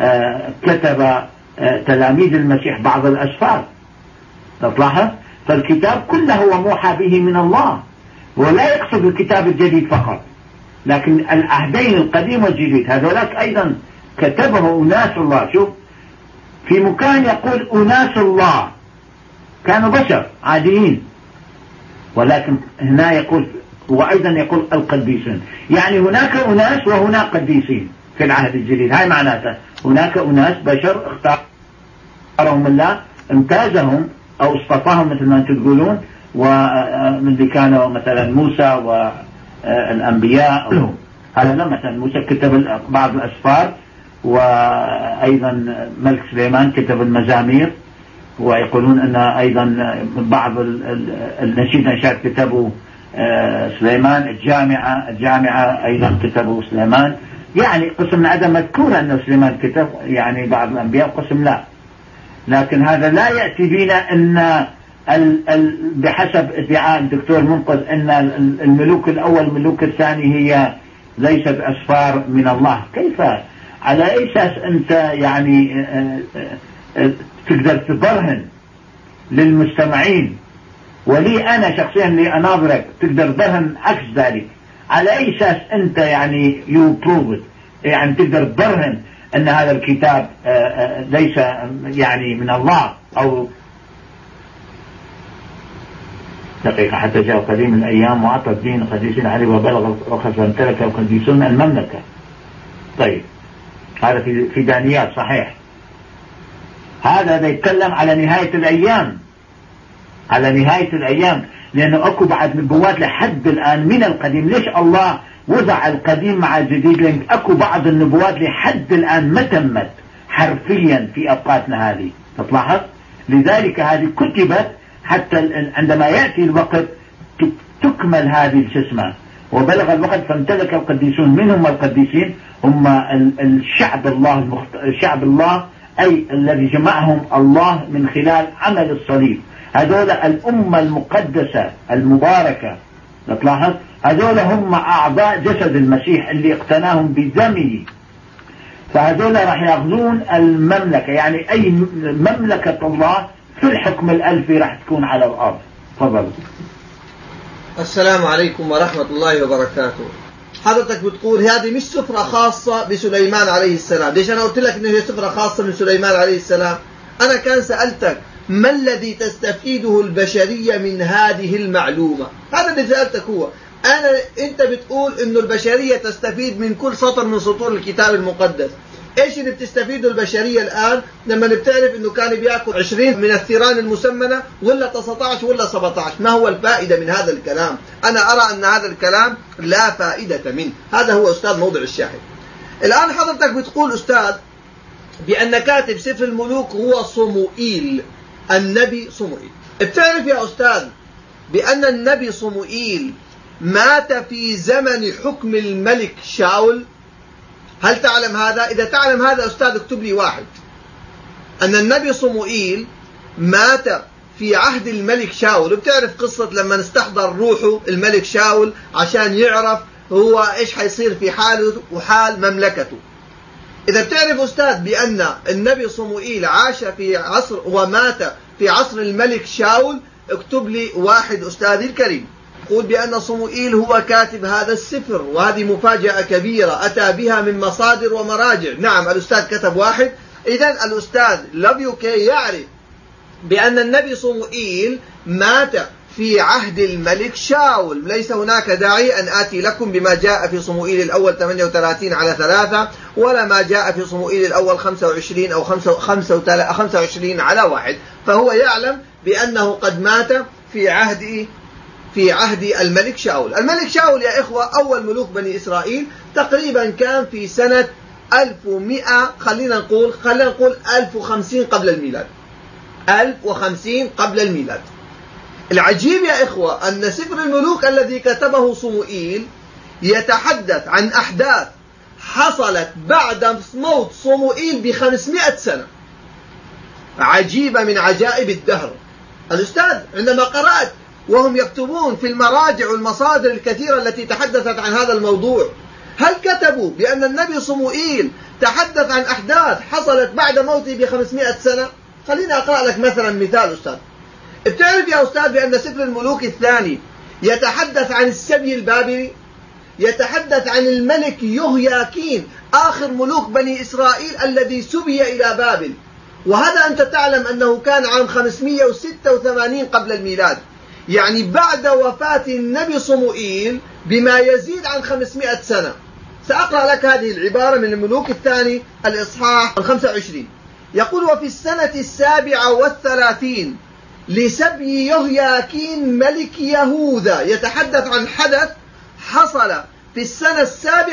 كتب تلاميذ المسيح بعض الأسفار، تلاحظ. فالكتاب كله هو موحى به من الله، ولا يقصد الكتاب الجديد فقط، لكن العهدين القديم والجديد هذولاك أيضا كتبه أناس الله. شوف في مكان يقول أناس الله كانوا بشر عاديين، ولكن هنا يقول، وأيضا يقول القديسين، يعني هناك أناس وهناك قديسين في العهد الجديد. هاي معناته هناك أناس بشر اختارهم الله، امتازهم أو اصطفاهم مثل ما أنتم تقولون، ومن اللي كانوا مثلا موسى والأنبياء. هذا مثلا موسى كتب بعض الأسفار، وأيضا ملك سليمان كتب المزامير، ويقولون أن أيضا بعض النشيد نشاط كتبوا سليمان، الجامعة أيضا كتبوا سليمان. يعني قسم من عدم مذكور أن سليمان كتب، يعني بعض الأنبياء قسم لا. لكن هذا لا يأتي بنا أن بحسب ادعاء الدكتور منقذ أن الملوك الأول الملوك الثاني هي ليست أسفار من الله. كيف؟ على أي أساس أنت يعني تقدر تبرهن للمستمعين، ولي أنا شخصيا اللي أناظرك تقدر تبرهن عكس ذلك؟ على أي أساس أنت يعني you prove it، يعني تقدر تبرهن أن هذا الكتاب ليس يعني من الله أو دقيقة حتى جاء قديم الأيام وأعطى الدين القديسين عليه وبلغ وخسر امتلك القديسون المملكة. طيب هذا في دانيال صحيح. هذا يتكلم على نهاية الأيام، على نهاية الأيام، لأنه أكو بعد نبوات لحد الآن من القديم. ليش الله وضع القديم مع الجديد؟ لأن أكو بعض النبوات لحد الآن ما تمت حرفيا في أوقاتنا هذه، تلاحظ. لذلك هذه كتبت حتى عندما يأتي الوقت تكمل هذه الجسمة. وبلغ الوقت فامتلك القديسون. من هم القديسين؟ هم الشعب الله شعب الله، أي الذي جمعهم الله من خلال عمل الصليب. هذول الأمة المقدسة المباركة، تلاحظ، هذول هم أعضاء جسد المسيح اللي اقتناهم بدمه. فهذول راح يأخذون المملكة، يعني أي مملكة الله في الحكم الألفي راح تكون على الأرض. تفضل. السلام عليكم ورحمة الله وبركاته. حضرتك بتقول هذه مش سفرة خاصة بسليمان عليه السلام. ليش أنا قلت لك إنه هي سفرة خاصة من سليمان عليه السلام؟ أنا كان سألتك ما الذي تستفيده البشرية من هذه المعلومة؟ هذا اللي سألتك هو. أنت بتقول إنه البشرية تستفيد من كل سطر من سطور الكتاب المقدس. إيش اللي بتستفيده البشرية الآن لما بتعرف إنه كان بيأكل 20 من الثيران المسمنة ولا 19 ولا 17؟ ما هو الفائدة من هذا الكلام؟ أنا أرى أن هذا الكلام لا فائدة منه. هذا هو أستاذ موضع الشاهد. الآن حضرتك بتقول أستاذ بأن كاتب سفر الملوك هو صموئيل، النبي صموئيل. بتعرف يا أستاذ بأن النبي صموئيل مات في زمن حكم الملك شاول؟ هل تعلم هذا؟ إذا تعلم هذا أستاذ اكتب لي واحد. أن النبي صموئيل مات في عهد الملك شاول. بتعرف قصة لما استحضر روحه الملك شاول عشان يعرف هو إيش حيصير في حاله وحال مملكته. إذا بتعرف أستاذ بأن النبي صموئيل عاش في عصر ومات في عصر الملك شاول، اكتب لي واحد أستاذي الكريم. قول بأن صموئيل هو كاتب هذا السفر، وهذه مفاجأة كبيرة أتى بها من مصادر ومراجع. نعم الأستاذ كتب واحد. إذن الأستاذ لافيوكي يعرف بأن النبي صموئيل مات في عهد الملك شاول. ليس هناك داعي أن آتي لكم بما جاء في صموئيل الأول 38/3 ولا ما جاء في صموئيل الأول 25 أو 25/1. فهو يعلم بأنه قد مات في عهد الملك شاول. الملك شاول يا إخوة أول ملوك بني إسرائيل تقريبا كان في سنة 1100، خلينا نقول 1050 قبل الميلاد. 1050 قبل الميلاد. العجيب يا إخوة أن سفر الملوك الذي كتبه صموئيل يتحدث عن أحداث حصلت بعد موت صموئيل ب500 سنة. عجيبة من عجائب الدهر. الأستاذ عندما قرأت وهم يكتبون في المراجع والمصادر الكثيرة التي تحدثت عن هذا الموضوع، هل كتبوا بأن النبي صموئيل تحدث عن أحداث حصلت بعد موته ب500 سنة؟ خليني أقرأ لك مثلا مثال أستاذ. بتعرف يا أستاذ بأن سفر الملوك الثاني يتحدث عن السبي البابلي، يتحدث عن الملك يهوياكين آخر ملوك بني إسرائيل الذي سبي إلى بابل. وهذا أنت تعلم أنه كان عام 586 قبل الميلاد، يعني بعد وفاة النبي صموئيل بما يزيد عن 500 سنة. سأقرأ لك هذه العبارة من الملوك الثاني الإصحاح 25. يقول: وفي السنة 37 لسبي يهوياكين ملك يهوذا. يتحدث عن حدث حصل في السنة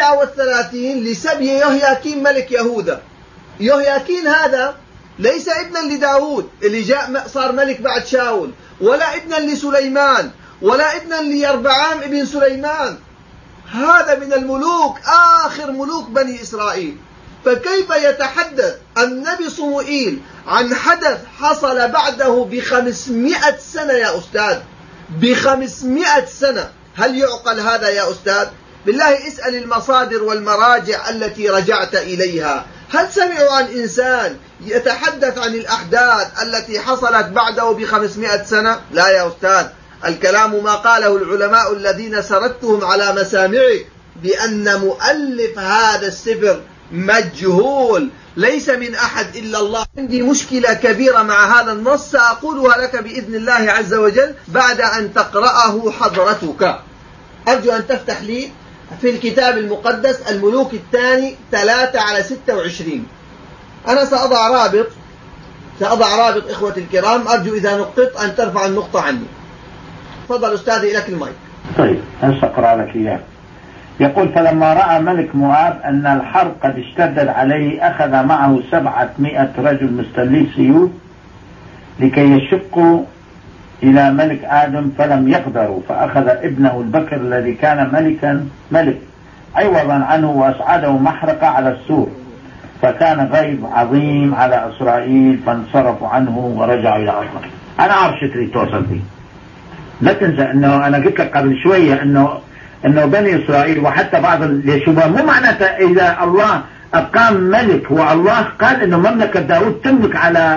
37 لسبي يهوياكين ملك يهوذا. يهوياكين هذا ليس ابنا لداود اللي جاء صار ملك بعد شاول، ولا ابنا لسليمان، ولا ابنا ليربعام ابن سليمان. هذا من الملوك آخر ملوك بني إسرائيل. فكيف يتحدث النبي صموئيل عن حدث حصل بعده ب500 سنة يا أستاذ؟ ب500 سنة. هل يعقل هذا يا أستاذ؟ بالله اسأل المصادر والمراجع التي رجعت إليها. هل سمعوا عن إنسان يتحدث عن الأحداث التي حصلت بعده ب500 سنة؟ لا يا أستاذ. الكلام ما قاله العلماء الذين سردتهم على مسامعك، بأن مؤلف هذا السفر مجهول، ليس من أحد إلا الله. عندي مشكلة كبيرة مع هذا النص سأقولها لك بإذن الله عز وجل بعد أن تقرأه حضرتك. أرجو أن تفتح لي في الكتاب المقدس الملوك الثاني 3/26. أنا سأضع رابط إخوة الكرام، أرجو إذا نقطت أن ترفع النقطة عني. تفضل أستاذي، لك المايك. طيب هسه أقرأ لك إياه. يقول: فلما رأى ملك مواب أن الحرب قد اشتدت عليه أخذ معه 700 رجل مستلي سيوف لكي يشقوا إلى ملك آدم، فلم يقدروا، فأخذ ابنه البكر الذي كان ملك عوضا عنه وأصعده محرقة على السور، فكان غيظ عظيم على إسرائيل فانصرفوا عنه ورجعوا إلى أرضهم. أنا عارف شو تريد توصل فيه. لا تنسى أنه أنا قلت لك قبل شوية أنه بني إسرائيل وحتى بعض الشباب مو معناته إذا الله أقام ملك والله قال أنه مملكة داود تملك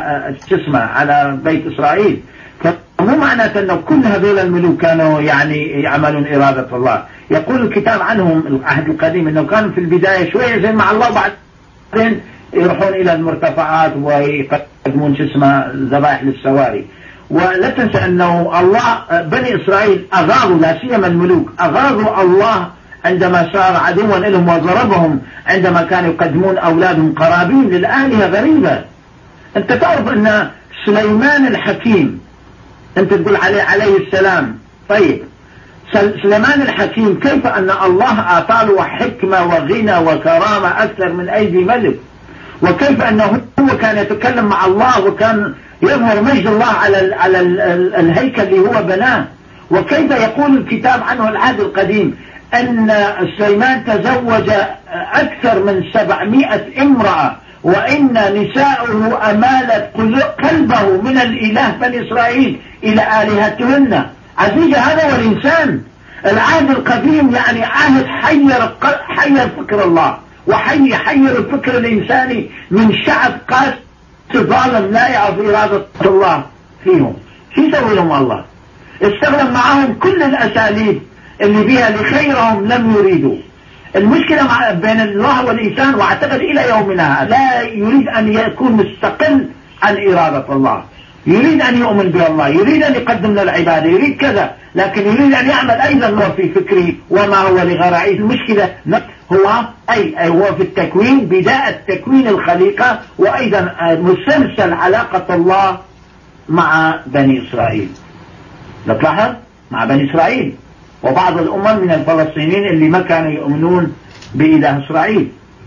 على بيت إسرائيل، فمو معناته أنه كل هذول الملوك كانوا يعني يعملون إرادة الله. يقول الكتاب عنهم العهد القديم أنه كانوا في البداية شوية زين مع الله، بعدين يروحون إلى المرتفعات ويقدمون ذبائح للسواري. ولا تنسى أنه الله بني إسرائيل أغاظوا، لا سيما الملوك أغاظوا الله عندما صار عدوا لهم وضربهم عندما كانوا يقدمون أولادهم قرابين للآلهة غريبة. أنت تعرف أن سليمان الحكيم أنت تقول عليه السلام، طيب سليمان الحكيم كيف أن الله أعطاه حكمة وغنى وكرامة أكثر من أيدي ملك، وكيف أنه هو كان يتكلم مع الله وكان يظهر مجد الله على الهيكل اللي هو بناه. وكيف يقول الكتاب عنه العهد القديم أن سليمان تزوج أكثر من 700 امرأة، وإن نساؤه أمالت قلبه من الإله بني إسرائيل إلى آلهتهن. عزيزي هذا هو الإنسان. العهد القديم يعني عهد حير فكر الله وحير الفكر الإنساني من شعب قاسي ظالم لا يعرف إرادة الله فيهم. شو يسوي لهم الله؟ استخدم معهم كل الأساليب اللي بها لخيرهم لم يريدوا. المشكلة بين الله والإنسان، واعتقد إلى يومنا لا يريد أن يكون مستقل عن إرادة الله، يريد أن يؤمن بالله، يريد أن يقدم للعبادة، يريد كذا، لكن يريد أن يعمل أيضا هو في فكره وما هو لغرائز. المشكلة هو هو في التكوين، بداية تكوين الخليقة، وأيضا مسلسل علاقة الله مع بني إسرائيل. نلاحظ مع بني إسرائيل وبعض الأمم من الفلسطينيين اللي ما كانوا يؤمنون بإله إسرائيل.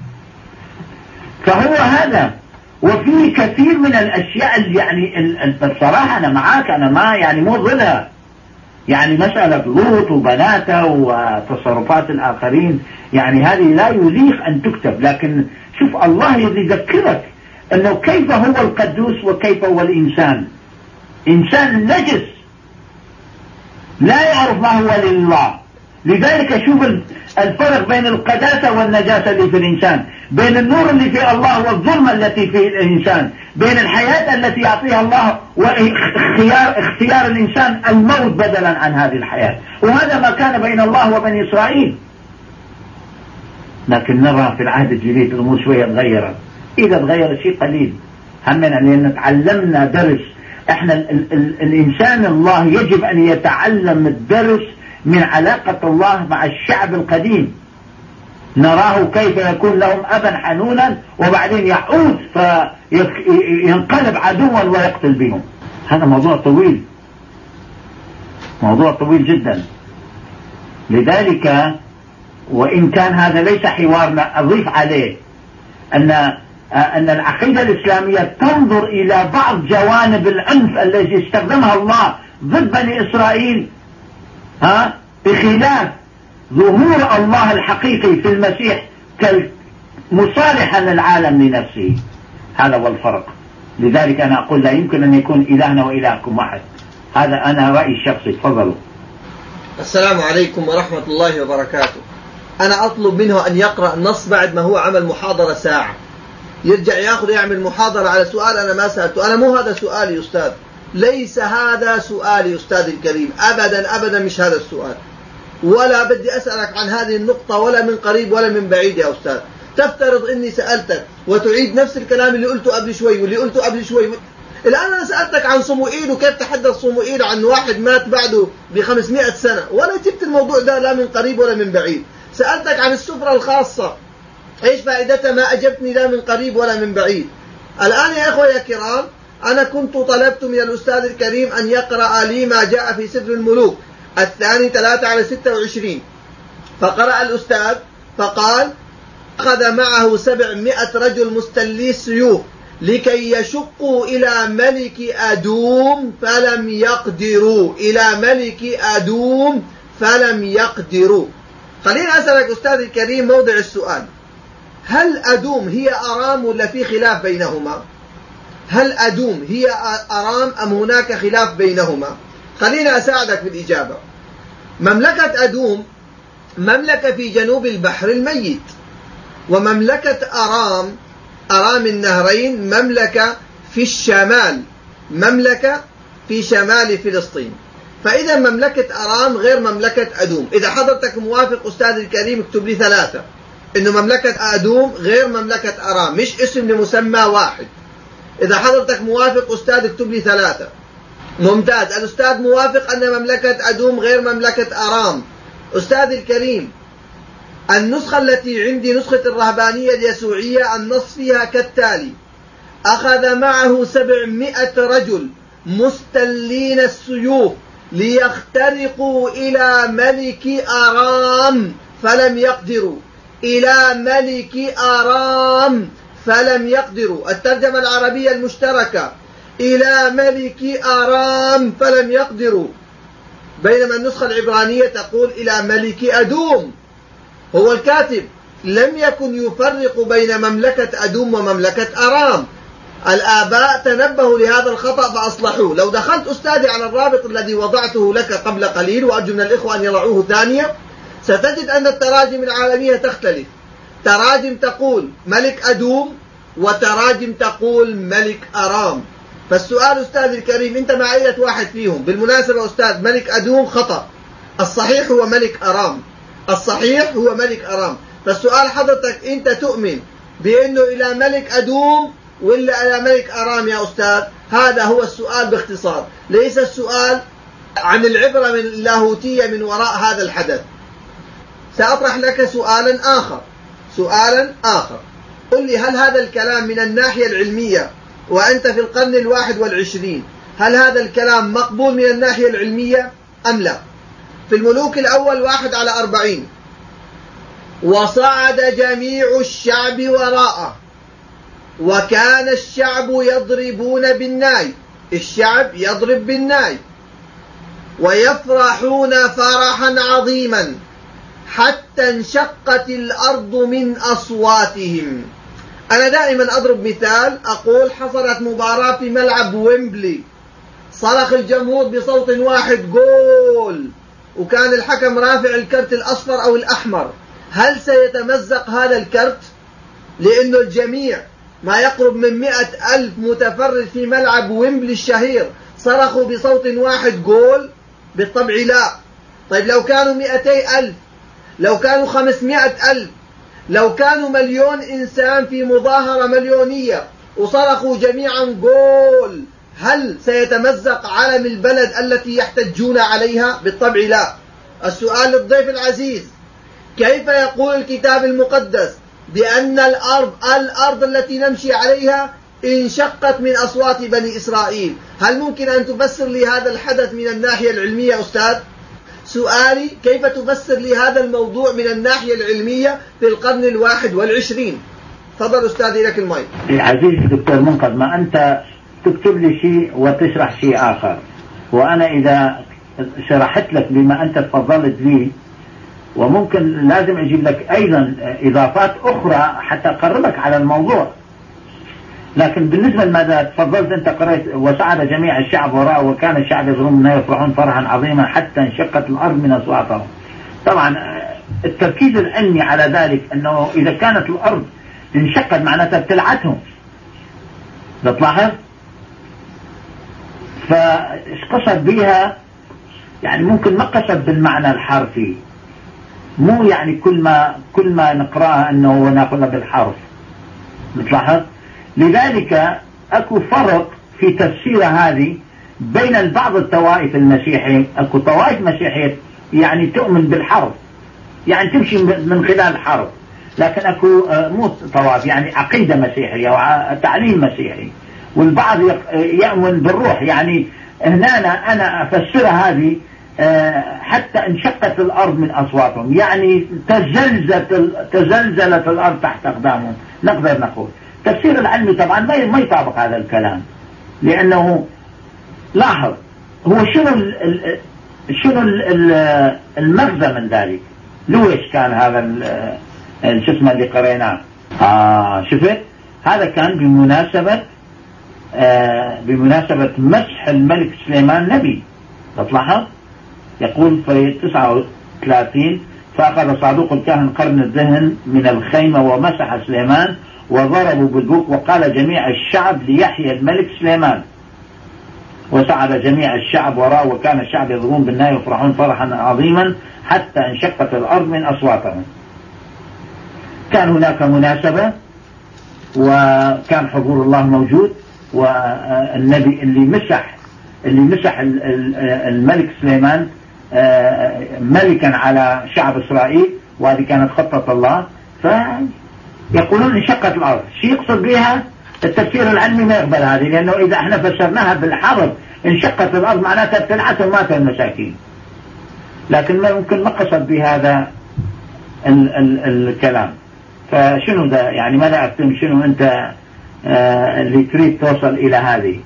فهو هذا. وفي كثير من الأشياء اللي يعني بصراحة أنا معاك، أنا ما يعني مو ضدها، يعني مسألة لوط وبناته وتصرفات الآخرين يعني هذه لا يليق أن تكتب. لكن شوف الله يذكرك أنه كيف هو القدوس وكيف هو الإنسان. إنسان نجس لا يعرف ما هو لله. لذلك شوف الفرق بين القداسة والنجاسة اللي في الإنسان، بين النور اللي في الله والظلمة التي في الإنسان، بين الحياة التي يعطيها الله واختيار الإنسان الموت بدلا عن هذه الحياة. وهذا ما كان بين الله وبني إسرائيل. لكن نرى في العهد الجديد الأمور شوية تغيرت. إذا تغير شيء قليل همنا، لأن تعلمنا درس. احنا الإنسان الله يجب أن يتعلم الدرس من علاقة الله مع الشعب القديم. نراه كيف يكون لهم أبا حنونا وبعدين يعود فينقلب عدوا ويقتل بهم. هذا موضوع طويل، موضوع طويل جدا. لذلك وإن كان هذا ليس حوارنا، أضيف عليه أن العقيدة الإسلامية تنظر إلى بعض جوانب العنف التي استخدمها الله ضد بني إسرائيل بخلاف ظهور الله الحقيقي في المسيح كمصالحا للعالم لنفسه. هذا هو الفرق. لذلك أنا أقول لا يمكن أن يكون إلهنا وإلهكم واحد. هذا أنا رأيي الشخصي. تفضلوا. السلام عليكم ورحمة الله وبركاته. أنا أطلب منه أن يقرأ النص بعد ما هو عمل محاضرة ساعة، يرجع يعمل محاضرة على سؤال أنا ما سألته. أنا مو هذا سؤالي أستاذ، ليس هذا سؤالي أستاذ الكريم، أبدا أبدا مش هذا السؤال، ولا بدي أسألك عن هذه النقطة ولا من قريب ولا من بعيد يا أستاذ. تفترض إني سألتك وتعيد نفس الكلام اللي قلته قبل شوي واللي قلته قبل شوي. الآن أنا سألتك عن صموئيل وكيف تحدث صموئيل عن واحد مات بعده ب500 سنة، ولا جبت الموضوع ده لا من قريب ولا من بعيد. سألتك عن السفرة الخاصة، إيش فائدتها؟ ما أجبتني لا من قريب ولا من بعيد. الآن يا إخوة يا كرام، أنا كنت طلبت من الأستاذ الكريم أن يقرأ لي ما جاء في سفر الملوك الثاني 3/26. فقرأ الأستاذ فقال: أخذ معه 700 رجل مستلي السيوف لكي يشقوا إلى ملك أدوم فلم يقدروا. إلى ملك أدوم فلم يقدروا. خليني أسألك أستاذ الكريم موضع السؤال: هل أدوم هي أرام ولا في خلاف بينهما؟ هل أدوم هي أرام أم هناك خلاف بينهما؟ خليني أساعدك بالإجابة. مملكة أدوم مملكة في جنوب البحر الميت، ومملكة أرام النهرين مملكة في الشمال، مملكة في شمال فلسطين. فإذا مملكة أرام غير مملكة أدوم. إذا حضرتك موافق أستاذ الكريم اكتب لي 3 إنه مملكة أدوم غير مملكة أرام، مش اسم لمسمى واحد. إذا حضرتك موافق أستاذ اكتب لي 3. ممتاز، الأستاذ موافق أن مملكة أدوم غير مملكة أرام. أستاذ الكريم، النسخة التي عندي نسخة الرهبانية اليسوعية النص فيها كالتالي: أخذ معه 700 رجل مستلين السيوف ليخترقوا إلى ملك أرام فلم يقدروا. إلى ملك أرام فلم يقدروا. الترجمة العربية المشتركة: إلى ملك أرام فلم يقدروا، بينما النسخة العبرانية تقول إلى ملك أدوم. هو الكاتب لم يكن يفرق بين مملكة أدوم ومملكة أرام. الآباء تنبهوا لهذا الخطأ فأصلحوه. لو دخلت أستاذي على الرابط الذي وضعته لك قبل قليل، وأرجو من الإخوة أن يضعوه ثانية، ستجد أن التراجم العالمية تختلف. تراجم تقول ملك أدوم وتراجم تقول ملك أرام. فالسؤال أستاذ الكريم، أنت مع أي واحد فيهم؟ بالمناسبة أستاذ، ملك أدوم خطأ، الصحيح هو ملك أرام، الصحيح هو ملك أرام. فالسؤال حضرتك، أنت تؤمن بأنه إلى ملك أدوم ولا إلى ملك أرام يا أستاذ؟ هذا هو السؤال باختصار، ليس السؤال عن العبرة من اللاهوتية من وراء هذا الحدث. سأطرح لك سؤالا آخر. قل لي، هل هذا الكلام من الناحية العلمية وأنت في القرن 21، هل هذا الكلام مقبول من الناحية العلمية أم لا؟ في الملوك الأول 1/40: وصعد جميع الشعب وراءه وكان الشعب يضربون بالناي. الشعب يضرب بالناي ويفرحون فرحا عظيما حتى انشقت الأرض من أصواتهم. أنا دائما أضرب مثال، أقول حصلت مباراة في ملعب ويمبلي، صرخ الجمهور بصوت واحد جول، وكان الحكم رافع الكرت الأصفر أو الأحمر. هل سيتمزق هذا الكرت؟ لأنه الجميع ما يقرب من 100,000 متفرج في ملعب ويمبلي الشهير صرخوا بصوت واحد جول؟ بالطبع لا. طيب لو كانوا 200,000، لو كانوا 500,000، لو كانوا 1,000,000 إنسان في مظاهرة مليونية وصرخوا جميعا جول، هل سيتمزق علم البلد التي يحتجون عليها؟ بالطبع لا. السؤال للضيف العزيز: كيف يقول الكتاب المقدس بأن الأرض التي نمشي عليها انشقت من أصوات بني إسرائيل؟ هل ممكن أن تفسر لي هذا الحدث من الناحية العلمية أستاذ؟ سؤالي: كيف تفسر لي هذا الموضوع من الناحية العلمية في القرن 21؟ تفضل أستاذي، لك المايك. عزيزي دكتور منقذ، ما أنت تكتب لي شيء وتشرح شيء آخر، وأنا إذا شرحت لك بما أنت تفضلت لي، وممكن لازم أجيب لك أيضا إضافات أخرى حتى أقربك على الموضوع. لكن بالنسبة لماذا تفضلت أنت قرأت وصعد جميع الشعب وراءه وكان الشعب يضربون يفرحون فرحا عظيما حتى انشقت الأرض من أصواتهم. طبعا التركيز العلمي على ذلك أنه إذا كانت الأرض انشقت معناتها ابتلعتهم، بتلاحظ؟ فايش قصد بها؟ يعني ممكن ما قصد بالمعنى الحرفي، مو يعني كل ما نقرأها أنه نأخذها بالحرف، بتلاحظ. لذلك أكو فرق في تفسير هذه بين بعض الطوائف المسيحية. أكو طوائف مسيحية يعني تؤمن بالحرف، يعني تمشي من خلال الحرف، لكن أكو مو طوائف يعني عقيدة مسيحية وتعليم مسيحي. والبعض يؤمن بالروح، يعني هنا أنا أفسر هذه حتى انشقت الأرض من أصواتهم، يعني تزلزلت الأرض تحت أقدامهم، نقدر نقول. التفسير العلمي طبعا ما يطابق هذا الكلام، لأنه لاحظ هو شنو المغزى من ذلك. لويش كان هذا شو اسمه اللي قريناه؟ شفت هذا كان بمناسبة مسح الملك سليمان نبي. تلاحظ يقول في 39: فأخذ صادوق الكاهن قرن الدهن من الخيمة ومسح سليمان وضربوا بالبوق وقال جميع الشعب ليحيى الملك سليمان. وسعد جميع الشعب وراءه، وكان الشعب يضربون بالناي ويفرحون فرحا عظيما حتى انشقت الأرض من أصواتهم. كان هناك مناسبة وكان حضور الله موجود، والنبي اللي مسح الملك سليمان ملكا على شعب إسرائيل، وهذه كانت خطة الله. فيقولون انشقت الأرض. شيء يقصد بها التفسير العلمي ما يقبل هذه، لأنه إذا احنا فسرناها بالحرف انشقت الأرض معناتها ابتلعتهم ماتوا المساكين، لكن ما ممكن ما قصد بهذا الكلام. فشنو ده يعني؟ ما لا أفهم شنو أنت اللي تريد توصل إلى هذه.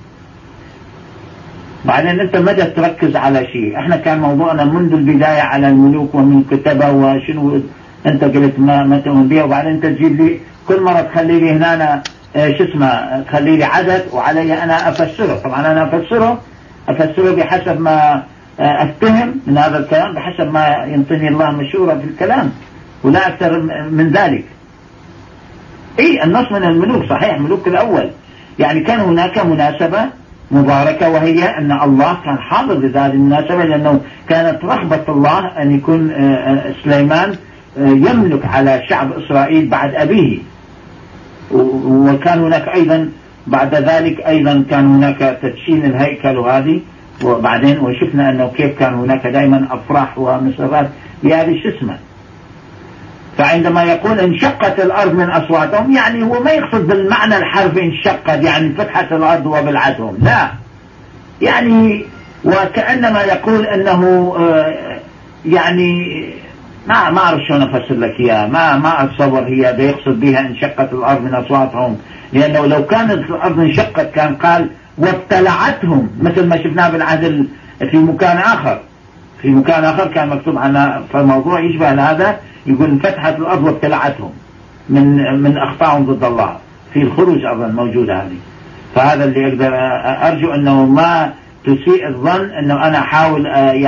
بعدين أنت مدى تركز على شيء. احنا كان موضوعنا منذ البداية على الملوك ومن كتبه وشنو أنت قلت ما تؤمن بها، وبعدين أنت تجيب لي كل مرة تخلي لي هنا تخلي لي عدد وعلي أنا أفسره. طبعا أنا أفسره بحسب ما أفتهم من هذا الكلام، بحسب ما ينطيني الله مشورة في الكلام، ولا أكثر من ذلك. النص من الملوك صحيح، ملوك الأول يعني كان هناك مناسبة مباركة، وهي أن الله كان حاضر بهذه المناسبة، لأنه كانت رغبة الله أن يكون سليمان يملك على شعب إسرائيل بعد أبيه. وكان هناك أيضا بعد ذلك أيضا كان هناك تدشين الهيكل وهذه، وبعدين وشفنا أنه كيف كان هناك دائما أفراح ومسرات بهذه الشسمة. فعندما يقول انشقت الأرض من أصواتهم، يعني هو ما يقصد بالمعنى الحرفي انشقت يعني فتحت الأرض وبلعتهم، لا، يعني وكأنما يقول أنه يعني ما أعرف شلون أفسر لك إياه، ما أتصور هي ده يقصد بها انشقت الأرض من أصواتهم، لأنه لو كانت الأرض انشقت كان قال وابتلعتهم، مثل ما شفناه بالعهد في مكان آخر كان مكتوب عنه. فالموضوع يشبه هذا، يقول فتحت الأرض وابتلعتهم من أخطائهم ضد الله. في الخروج أظن موجودة هذه. فهذا اللي أقدر أرجو أنه ما تسيء الظن أنه أنا أحاول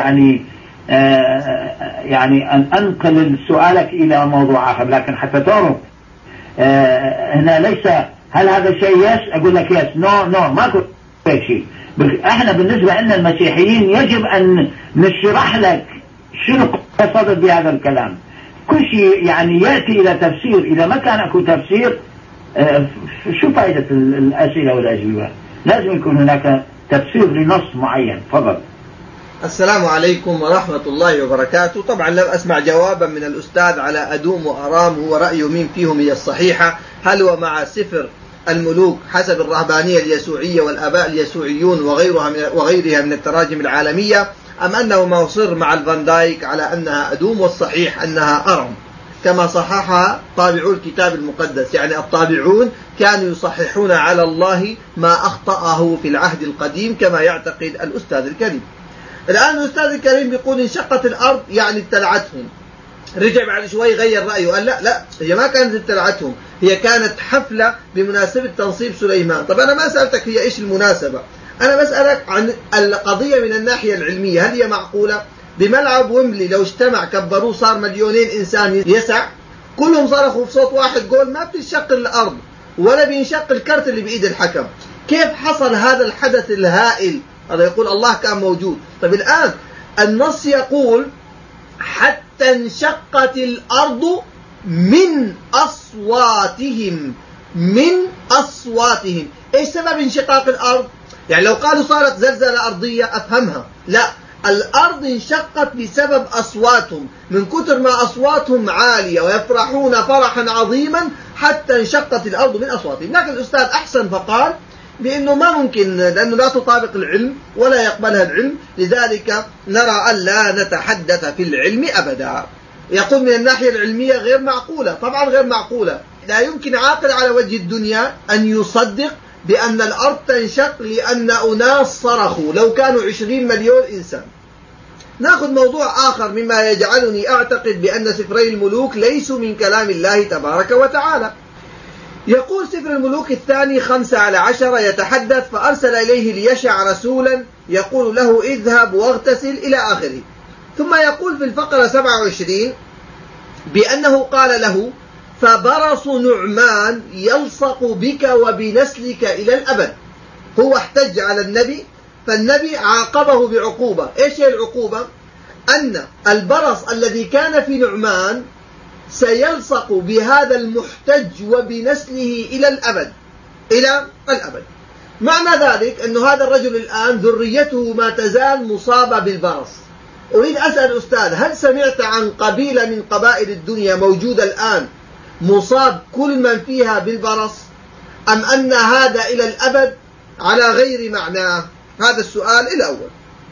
يعني أن أنقل سؤالك إلى موضوع آخر، لكن حتى تعرف هنا ليس هل هذا شيء يس أقول لك يس نو ما أقول شيء. احنا بالنسبة لنا المسيحيين يجب أن نشرح لك شنو قصد بهذا الكلام. كل شيء يعني يأتي إلى تفسير، إذا ما كان أكو تفسير شو فائدة الأسئلة والأجوبة؟ لازم يكون هناك تفسير لنص معين. فضل. السلام عليكم ورحمة الله وبركاته. طبعا لم أسمع جوابا من الأستاذ على أدوم وأرام، هو رأيه مين فيهم هي الصحيحة؟ هل هو مع سفر الملوك حسب الرهبانية اليسوعية والآباء اليسوعيون وغيرها من التراجم العالمية، أم أنه مصر مع الفان دايك على أنها أدوم والصحيح أنها أرم كما صححها طابعو الكتاب المقدس؟ يعني الطابعون كانوا يصححون على الله ما أخطأه في العهد القديم كما يعتقد الأستاذ الكريم. الآن الأستاذ الكريم بيقول انشقت الأرض يعني ابتلعتهم. رجع بعد شوي غير رأيه، قال لا هي ما كانت ابتلعتهم، هي كانت حفلة بمناسبة تنصيب سليمان. طب أنا ما سألتك هي إيش المناسبة، أنا بسألك عن القضية من الناحية العلمية. هل هي معقولة بملعب ويمبلي لو اجتمع كبروه صار 2,000,000 إنسان يسع، كلهم صرخوا بصوت واحد قول ما بتنشق الأرض ولا بينشق الكرت اللي بإيد الحكم؟ كيف حصل هذا الحدث الهائل؟ هذا يقول الله كان موجود. طب الآن النص يقول حتى انشقت الأرض من أصواتهم. إيش سبب انشقاق الأرض؟ يعني لو قالوا صارت زلزلة أرضية أفهمها، لا، الأرض انشقت بسبب أصواتهم، من كتر ما أصواتهم عالية ويفرحون فرحا عظيما حتى انشقت الأرض من أصواتهم. لكن الأستاذ أحسن فقال بأنه ما ممكن، لأنه لا تطابق العلم ولا يقبلها العلم، لذلك نرى أن لا نتحدث في العلم أبدا. يقول من الناحية العلمية غير معقولة، طبعا غير معقولة، لا يمكن عاقل على وجه الدنيا أن يصدق بأن الأرض تنشق لأن أناس صرخوا، لو كانوا 20 مليون إنسان. نأخذ موضوع آخر مما يجعلني أعتقد بأن سفري الملوك ليسوا من كلام الله تبارك وتعالى. يقول سفر الملوك الثاني 15 يتحدث: فأرسل إليه ليشع رسولا يقول له اذهب واغتسل إلى آخره. ثم يقول في الفقرة 27 بأنه قال له: فبرص نعمان يلصق بك وبنسلك إلى الأبد. هو احتج على النبي، فالنبي عاقبه بعقوبة. إيش هي العقوبة؟ أن البرص الذي كان في نعمان سيلصق بهذا المحتج وبنسله إلى الأبد، إلى الأبد. معنى ذلك أن هذا الرجل الآن ذريته ما تزال مصابة بالبرص. أريد أسأل الأستاذ: هل سمعت عن قبيلة من قبائل الدنيا موجودة الآن مصاب كل من فيها بالبرص، أم أن هذا إلى الأبد على غير معناه؟ هذا السؤال الأول.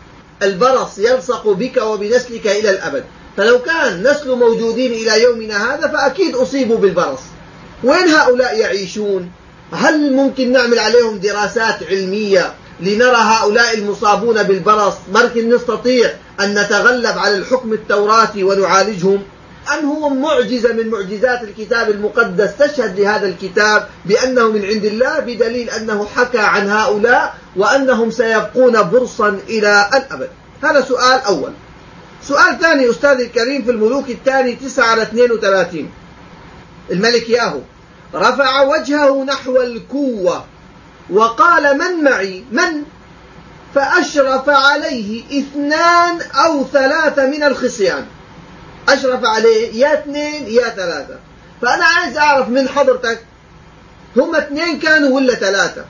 البرص يلصق بك وبنسلك إلى الأبد، فلو كان نسل موجودين إلى يومنا هذا فأكيد أصيبوا بالبرص. وين هؤلاء يعيشون؟ هل ممكن نعمل عليهم دراسات علمية لنرى هؤلاء المصابون بالبرص ممكن نستطيع أن نتغلب على الحكم التوراتي ونعالجهم؟ أم هم معجزة من معجزات الكتاب المقدس تشهد لهذا الكتاب بأنه من عند الله، بدليل أنه حكى عن هؤلاء وأنهم سيبقون برصا إلى الأبد؟ هذا سؤال أول. سؤال ثاني أستاذ الكريم، في الملوك الثاني 9-32 الملك ياهو رفع وجهه نحو الكوة وقال: من معي؟ من؟ فأشرف عليه 2 أو 3 من الخصيان. أشرف عليه يا 2 يا 3. فأنا عايز أعرف من حضرتك، هم 2 كانوا ولا 3؟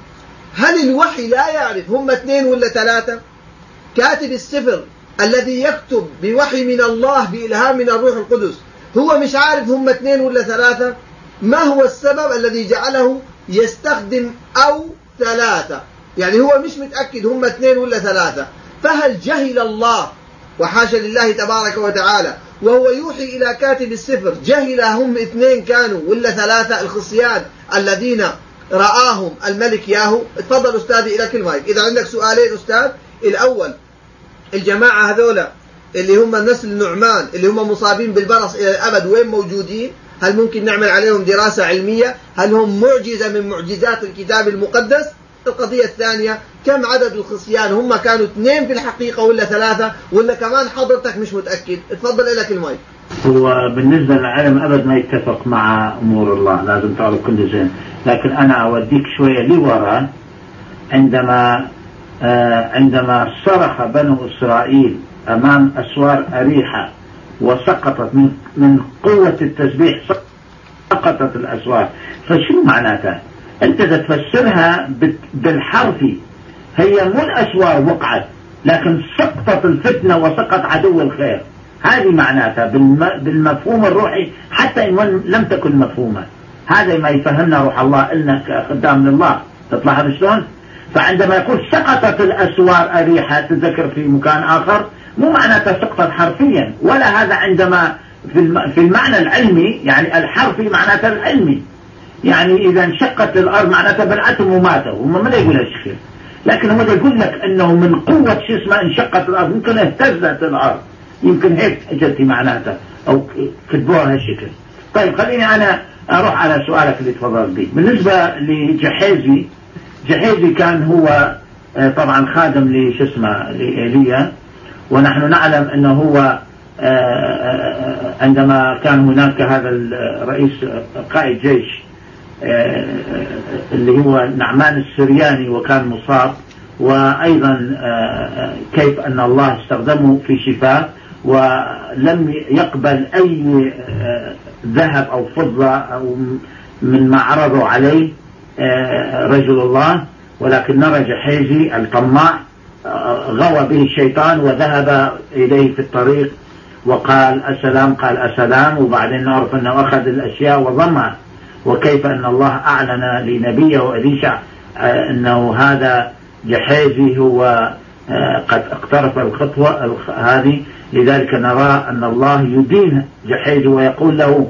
هل الوحي لا يعرف هم 2 ولا 3؟ كاتب السفر الذي يكتب بوحي من الله بإلهام من الروح القدس هو مش عارف هم 2 ولا 3؟ ما هو السبب الذي جعله يستخدم أو 3؟ يعني هو مش متأكد هم 2 ولا 3. فهل جهل الله؟ وحاشا لله تبارك وتعالى، وهو يوحي إلى كاتب السفر، جهل هم 2 كانوا ولا 3 الخصيان الذين رآهم الملك ياهو؟ اتفضل أستاذي إلى كل مايك. إذا عندك سؤالين أستاذ. الأول، الجماعة هذولا اللي هم نسل النعمان اللي هم مصابين بالبرص إلى الأبد وين موجودين؟ هل ممكن نعمل عليهم دراسة علمية؟ هل هم معجزة من معجزات الكتاب المقدس؟ القضية الثانية، كم عدد الخصيان؟ هم كانوا 2 في الحقيقة ولا 3؟ ولا كمان حضرتك مش متأكد؟ اتفضل لك المايك. هو بالنسبة للعلم أبد ما يتفق مع أمور الله، لازم تعرف كل شيء. لكن أنا أوديك شوية لورا، عندما صرخ بنو إسرائيل أمام أسوار أريحة وسقطت من قوة التسبيح، سقطت الأسوار. فشو معناتها؟ أنت تفسرها بالحرفي، هي مو الأسوار وقعت، لكن سقطت الفتنة وسقط عدو الخير. هذه معناتها بالمفهوم الروحي، حتى إن لم تكن مفهومة. هذا ما يفهمنا روح الله إلنا كخدام لله. تطلع شلون؟ فعندما يقول سقطت الأسوار أريحة، تذكر في مكان آخر، مو معناتها سقطت حرفيا، ولا هذا عندما في المعنى العلمي، يعني الحرفي معناتها العلمي، يعني إذا انشقت الأرض معناتها بلعتهم وماتوا، هم ما يقول هالشيء. لكن هو يقول لك أنه من قوة شو اسمه انشقت الأرض، ممكن اهتزت الأرض، يمكن هيك اجت معناتها أو كتبوها هالشكل. طيب خليني أنا أروح على سؤالك اللي تفضل به. بالنسبة لجحيزي، جحيزي كان هو طبعا خادم لإيليا، ونحن نعلم أنه هو عندما كان هناك هذا الرئيس قائد جيش اللي هو نعمان السرياني وكان مصاب، وأيضا كيف أن الله استخدمه في شفاء، ولم يقبل أي ذهب أو فضة أو من ما عرضوا عليه رجل الله، ولكن نرى جحيزي الطماع غوى به الشيطان وذهب إليه في الطريق وقال السلام، قال السلام، وبعدين نعرف أنه أخذ الأشياء وضمها. وكيف أن الله أعلن لنبيه وإليشع أنه هذا جحيزي هو قد اقترف الخطوة هذه. لذلك نرى أن الله يدين جحيزي ويقول له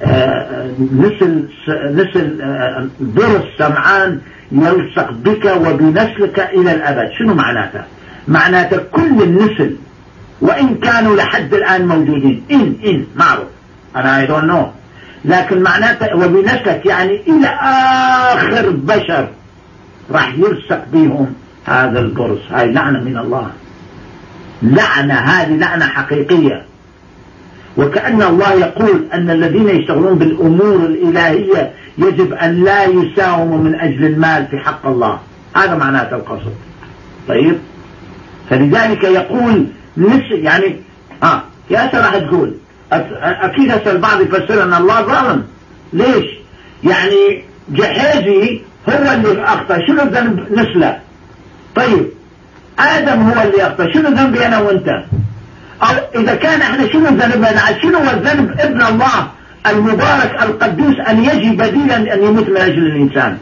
نسل برص سمعان يلصق بك وبنسلك إلى الأبد. شنو معناته؟ معناته كل النسل وإن كانوا لحد الآن موجودين، إن معروف أنا I don't know، لكن معناته وبنسلك يعني إلى آخر بشر راح يلصق بهم هذا البرص. هاي لعنة من الله، لعنة، هذه لعنة حقيقية. وكأن الله يقول أن الذين يشتغلون بالأمور الإلهية يجب أن لا يساوموا من أجل المال في حق الله. هذا معناته القصد. طيب، فلذلك يقول يعني يا أسا راح تقول أكيد هسه البعض يفسر أن الله ظالم. ليش؟ يعني جحيزي هو اللي أخطأ، شنو ذنب نسله؟ طيب آدم هو اللي أخطأ، شنو ذنبي أنا وأنت؟ أو إذا كان احنا شنو ذنبنا؟ شنو هو ذنب ابن الله المبارك القدوس أن يجي بديلا أن يموت من أجل الإنسان؟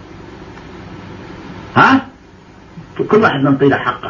فكل واحد ننطي له حقه.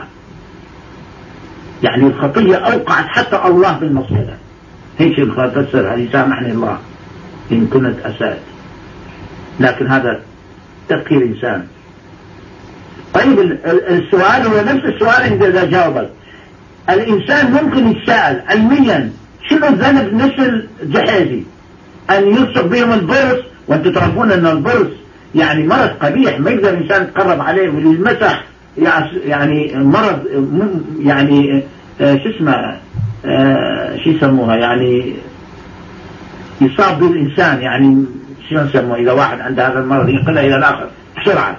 يعني الخطية أوقعت حتى الله بالمصيدة. هيك الفسر هذه، سامحني الله إن كنت أسأت، لكن هذا تفكير إنسان. طيب السؤال هو نفس السؤال إذا جاوبت الإنسان ممكن يتساءل علميا شنو ذنب نسل جحيزي أن يلصق بهم البرص؟ وأنتم تعرفون أن البرص يعني مرض قبيح، ما يقدر الإنسان يتقرب عليه والمسح، يعني مرض يعني شو اسمه شو يسموها، يعني يصاب به الإنسان، يعني شو نسموه إذا واحد عنده هذا المرض ينقله إلى الآخر بسرعة.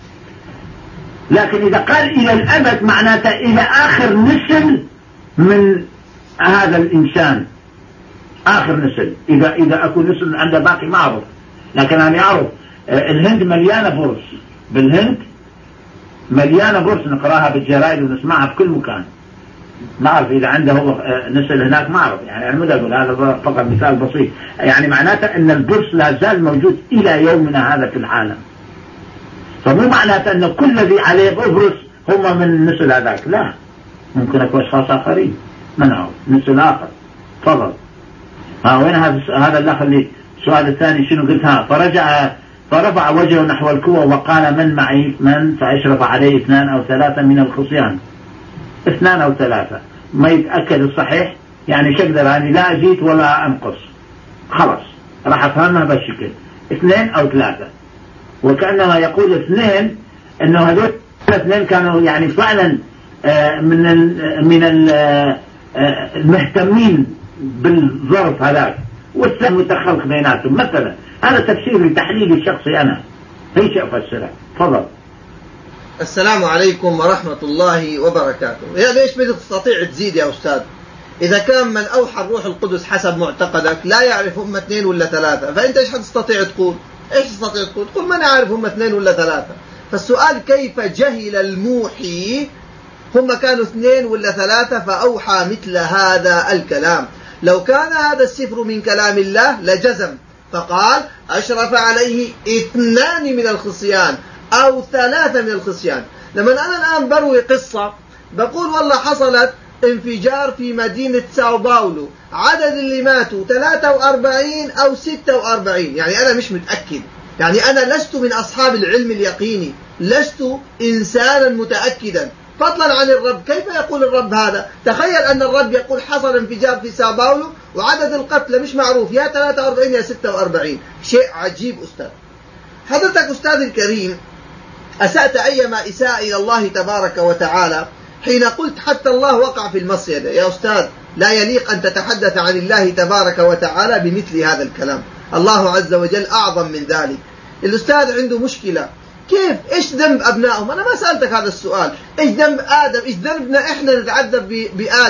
لكن إذا قال إلى الأبد معناته إلى آخر نسل من هذا الإنسان، آخر نسل. إذا أكو نسل عنده باقي ما أعرف، لكن أنا أعرف الهند مليانة برص، بالهند مليانة برص، نقراها بالجرائد ونسمعها بكل مكان. ما أعرف إذا عنده نسل هناك، ما أعرف، يعني أنا أقول هذا فقط مثال بسيط. يعني معناته أن البرص لا زال موجود إلى يومنا هذا في العالم. فمو معناته أن كل الذي عليه برص هم من نسل هذاك، لا، ممكن أكون أشخاص آخرين منعوا نسل آخر. تفضل. وين هذا الأخ اللي السؤال الثاني شنو قلتها؟ فرفع وجهه نحو الكوة وقال من معي؟ من؟ فأشرف عليه 2 أو 3 من الخصيان، 2 أو 3 ما يتأكد الصحيح، يعني شقدر يعني لا أزيد ولا أنقص، خلاص راح أفهمها بالشكل 2 أو 3. وكأنما يقول 2 إنه هذول 2 كانوا يعني فعلا من المهتمين بالظرف هذاك، والثاني متخلق بيناتهم مثلا. هذا تفسيري تحليلي الشخصي أنا، هيك أفسره. تفضل. السلام عليكم ورحمة الله وبركاته. يا ليش ما تستطيع تزيد يا أستاذ؟ إذا كان من أوحى الروح القدس حسب معتقدك لا يعرف هم 2 ولا 3، فأنت إيش حتستطيع تقول؟ إيش تستطيع تقول؟ تقول ما نعرف هم 2 ولا 3. فالسؤال كيف جهل الموحي هم كانوا 2 ولا 3 فأوحى مثل هذا الكلام؟ لو كان هذا السفر من كلام الله لجزم فقال أشرف عليه 2 من الخصيان أو 3 من الخصيان. لما أنا الآن بروي قصة بقول والله حصلت انفجار في مدينة ساو باولو، عدد اللي ماتوا 43 أو 46، يعني أنا مش متأكد، يعني أنا لست من أصحاب العلم اليقيني، لست إنسانا متأكدا فضلا عن الرب. كيف يقول الرب هذا؟ تخيل أن الرب يقول حصل انفجار في ساو باولو وعدد القتلى مش معروف، يا 43 يا 46. شيء عجيب أستاذ. حضرتك أستاذ الكريم أسأت أيما إساءة إلى الله تبارك وتعالى حين قلت حتى الله وقع في المصيدة. يا أستاذ لا يليق أن تتحدث عن الله تبارك وتعالى بمثل هذا الكلام، الله عز وجل أعظم من ذلك. الأستاذ عنده مشكلة، كيف؟ إيش ذنب أبنائهم؟ أنا ما سألتك هذا السؤال، إيش ذنب آدم؟ إيش ذنبنا إحنا نتعذب بآدم؟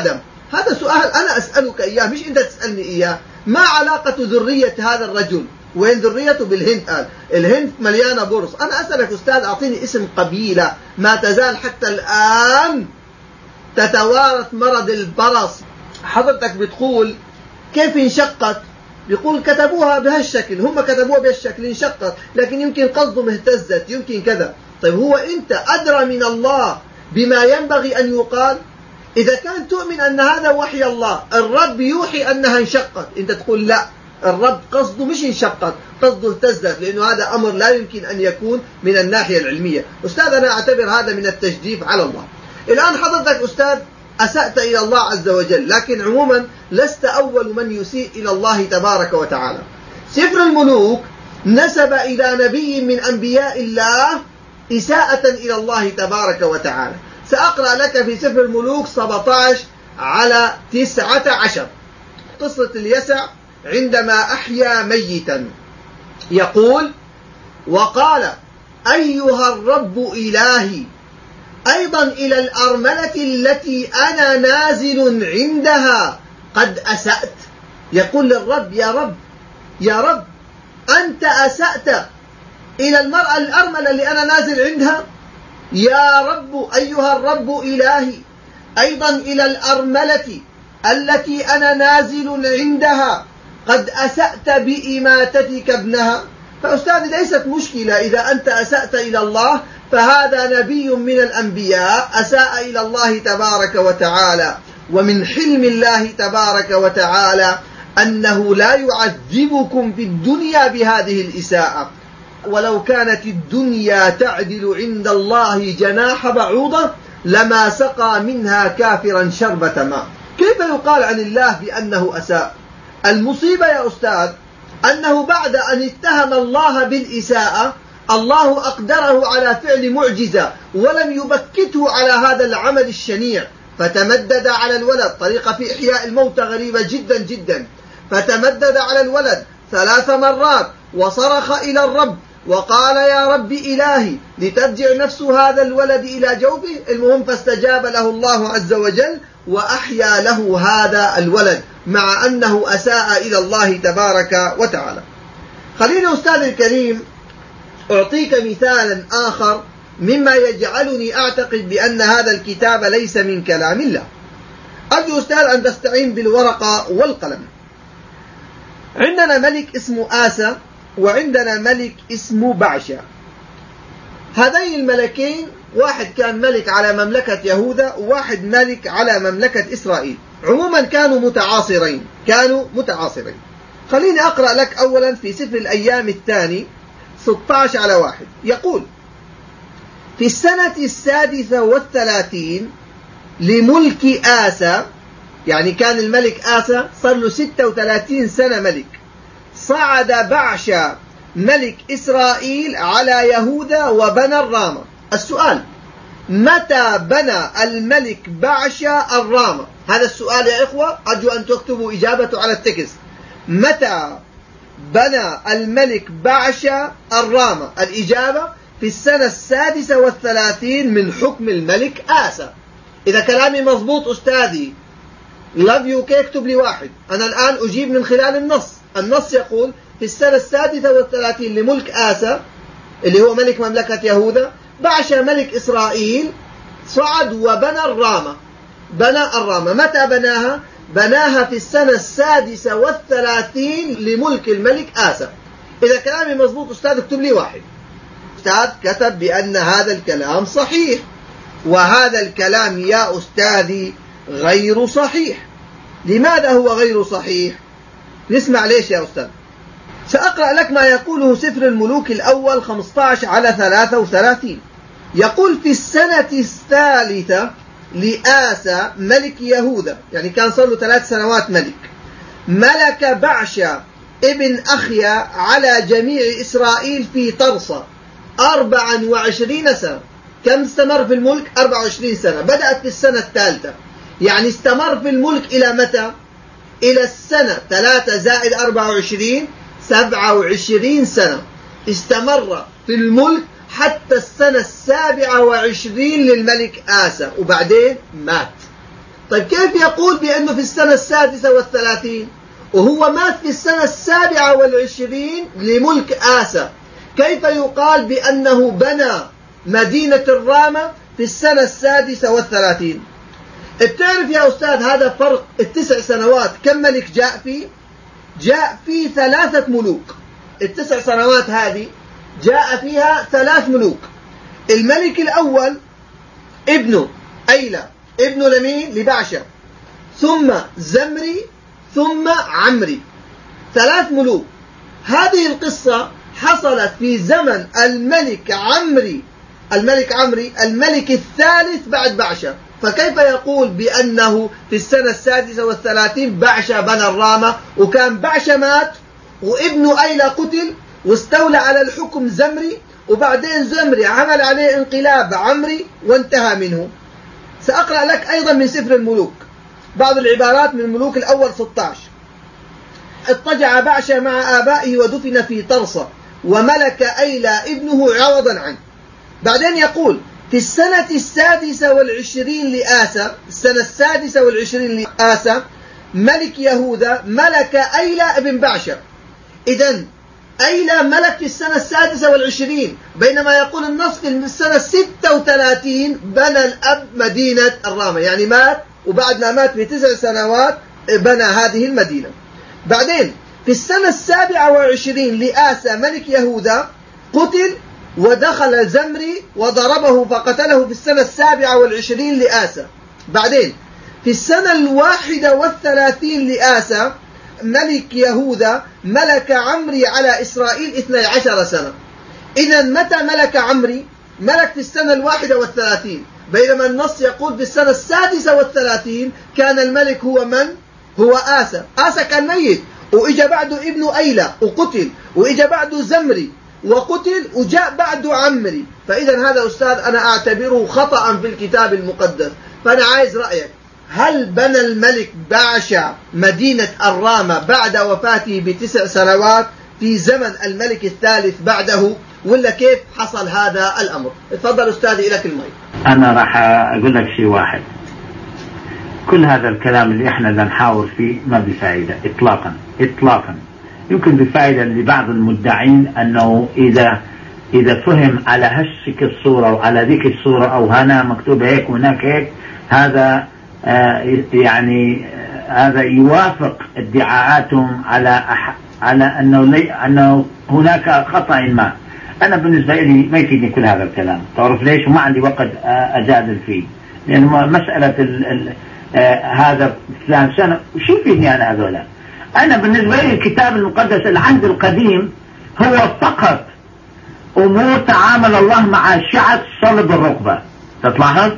هذا سؤال أنا أسألك إياه مش أنت تسألني إياه. ما علاقة ذرية هذا الرجل؟ وين ذريته؟ بالهند. قال الهند مليانة برص. أنا أسألك أستاذ أعطيني اسم قبيلة ما تزال حتى الآن تتوارث مرض البرص. حضرتك بتقول كيف انشقت؟ بيقول كتبوها بهالشكل، هم كتبوها بهالشكل انشقت، لكن يمكن قصدهم اهتزت، يمكن كذا. طيب هو أنت أدرى من الله بما ينبغي أن يقال؟ إذا كان تؤمن أن هذا وحي الله، الرب يوحي أنها انشقت، أنت تقول لا، الرب قصده مش انشقت، قصده اهتزت، لأنه هذا أمر لا يمكن أن يكون من الناحية العلمية. أستاذ أنا أعتبر هذا من التجديف على الله. الآن حضرتك أستاذ أسأت إلى الله عز وجل، لكن عموما لست أول من يسيء إلى الله تبارك وتعالى. سفر الملوك نسب إلى نبي من أنبياء الله إساءة إلى الله تبارك وتعالى. سأقرأ لك في سفر الملوك 17-19 قصة اليسع عندما أحيا ميتا. يقول: وقال أيها الرب إلهي أيضا إلى الأرملة التي أنا نازل عندها قد أسأت. يقول للرب: يا رب أنت أسأت إلى المرأة الأرملة اللي أنا نازل عندها؟ يا رب أيها الرب إلهي أيضا إلى الأرملة التي أنا نازل عندها قد أسأت بإماتتك ابنها. فأستاذ ليست مشكلة إذا أنت أسأت إلى الله، فهذا نبي من الأنبياء أساء إلى الله تبارك وتعالى. ومن حلم الله تبارك وتعالى أنه لا يعذبكم في الدنيا بهذه الإساءة. ولو كانت الدنيا تعدل عند الله جناح بعوضة لما سقى منها كافرا شربة ماء. كيف يقال عن الله بأنه أساء؟ المصيبة يا أستاذ أنه بعد أن اتهم الله بالإساءة، الله أقدره على فعل معجزة ولم يبكته على هذا العمل الشنيع، فتمدد على الولد. طريقة في إحياء الموتى غريبة جدا جدا. فتمدد على الولد 3 مرات وصرخ إلى الرب وقال: يا رب إلهي لترجع نفس هذا الولد إلى جوفه. المهم فاستجاب له الله عز وجل وأحيا له هذا الولد مع أنه أساء إلى الله تبارك وتعالى. خليني أستاذ الكريم أعطيك مثالا آخر مما يجعلني أعتقد بأن هذا الكتاب ليس من كلام الله. أرجو أستاذ أن تستعين بالورقة والقلم. عندنا ملك اسمه آسى وعندنا ملك اسمه بعشا. هذين الملكين، واحد كان ملك على مملكة يهوذا وواحد ملك على مملكة إسرائيل. عموما كانوا متعاصرين. خليني أقرأ لك أولا في سفر الأيام الثاني 16-1. يقول: في السنة 36 لملك آسى، يعني كان الملك آسى صار له 36 سنة ملك، صعد بعشا ملك إسرائيل على يهوذا وبنى الرامة. السؤال: متى بنى الملك بعشا الرامة؟ هذا السؤال يا إخوة أرجو أن تكتبوا إجابته على التكست. متى بنى الملك بعشا الرامة؟ الإجابة: في السنة 36 من حكم الملك آسى. إذا كلامي مضبوط أستاذي love you اكتب لي 1. أنا الآن أجيب من خلال النص يقول في السنة 36 لملك آسى اللي هو ملك مملكة يهوذا، بعشا ملك إسرائيل صعد وبنى الرامة. بنى الرامة. متى بناها؟ بناها في السنة 36 لملك الملك آسى. إذا كلامي مضبوط أستاذ اكتب لي 1. أستاذ كتب بأن هذا الكلام صحيح، وهذا الكلام يا أستاذي غير صحيح. لماذا هو غير صحيح؟ نسمع ليش يا أستاذ. سأقرأ لك ما يقوله سفر الملوك الأول 15-33. يقول: في السنة 3 لآسى ملك يهوذا، يعني كان صار له 3 سنوات ملك، ملك بعشا ابن أخيا على جميع إسرائيل في طرسة 24 سنة. كم استمر في الملك؟ 24 سنة. بدأت في السنة 3، يعني استمر في الملك إلى متى؟ إلى السنة 3 زائد 24 27 سنة. استمر في الملك حتى السنة 27 للملك آسى، وبعدين مات. طيب كيف يقول بأنه في السنة 36 وهو مات في السنة 27 لملك آسى؟ كيف يقال بأنه بنى مدينة الرامة في السنة 36؟ بتعرف يا أستاذ هذا فرق ال9 سنوات كم ملك جاء فيه؟ جاء فيه 3 ملوك. ال9 سنوات هذه جاء فيها 3 ملوك. الملك الأول ابنه أيلة، ابنه لمين؟ لبعشة، ثم زمري، ثم عمري، 3 ملوك. هذه القصة حصلت في زمن الملك عمري الملك الثالث بعد بعشة. فكيف يقول بأنه في السنة 36 بعشة بنى الرامة، وكان بعشة مات وابنه أيلة قتل واستولى على الحكم زمري، وبعدين زمري عمل عليه انقلاب عمري وانتهى منه؟ سأقرأ لك أيضا من سفر الملوك بعض العبارات من الملوك الأول 16. اضطجع بعشة مع آبائه ودفن في طرسة، وملك أيلة ابنه عوضا عنه. بعدين يقول في السنة 26 لآسى، السنة 26 لآسى ملك يهوذا ملك أيلة ابن بعشة. إذن أيلة ملك في السنة 26، بينما يقول النص في السنة 36 بنى الأب مدينة الرامة، يعني مات وبعد ما مات ب9 سنوات بنى هذه المدينة. بعدين في السنة 27 لآسى ملك يهوذا قتل، ودخل زمري وضربه فقتله في السنة 27 لآسى. بعدين في السنة 31 لآسى ملك يهوذا ملك عمري على إسرائيل 12 سنة. إذن متى ملك عمري؟ ملك في السنة 31، بينما النص يقول في السنة 36 كان الملك هو من؟ هو آسى. آسى كان ميت، وإجا بعده ابنه أيلة وقتل، وإجا بعده زمري وقتل، وجاء بعده عمري. فإذا هذا أستاذ أنا أعتبره خطأ في الكتاب المقدس. فأنا عايز رأيك، هل بنى الملك بعشة مدينة الرامة بعد وفاته ب9 سنوات في زمن الملك الثالث بعده، ولا كيف حصل هذا الأمر؟ اتفضل أستاذي لك المايك. أنا راح أقول لك شيء واحد، كل هذا الكلام اللي احنا نحاور فيه ما بفائدة إطلاقا. يمكن بفائدة لبعض المدعين أنه إذا فهم على هشك الصورة وعلى ذيك الصورة، أو هنا مكتوب هيك وهناك هيك، هذا هذا يوافق ادعاءاتهم على أنه هناك خطأ ما. أنا بالنسبة لي ما يفيدني كل هذا الكلام، تعرف ليش؟ وما عندي وقت أجادل فيه، لأن مسألة هذا فلان سنة وش يفيدني أنا هذولا؟ أنا بالنسبة لي الكتاب المقدس العهد القديم هو فقط أمور تعامل الله مع الشعب صلب الركبة. تلاحظ؟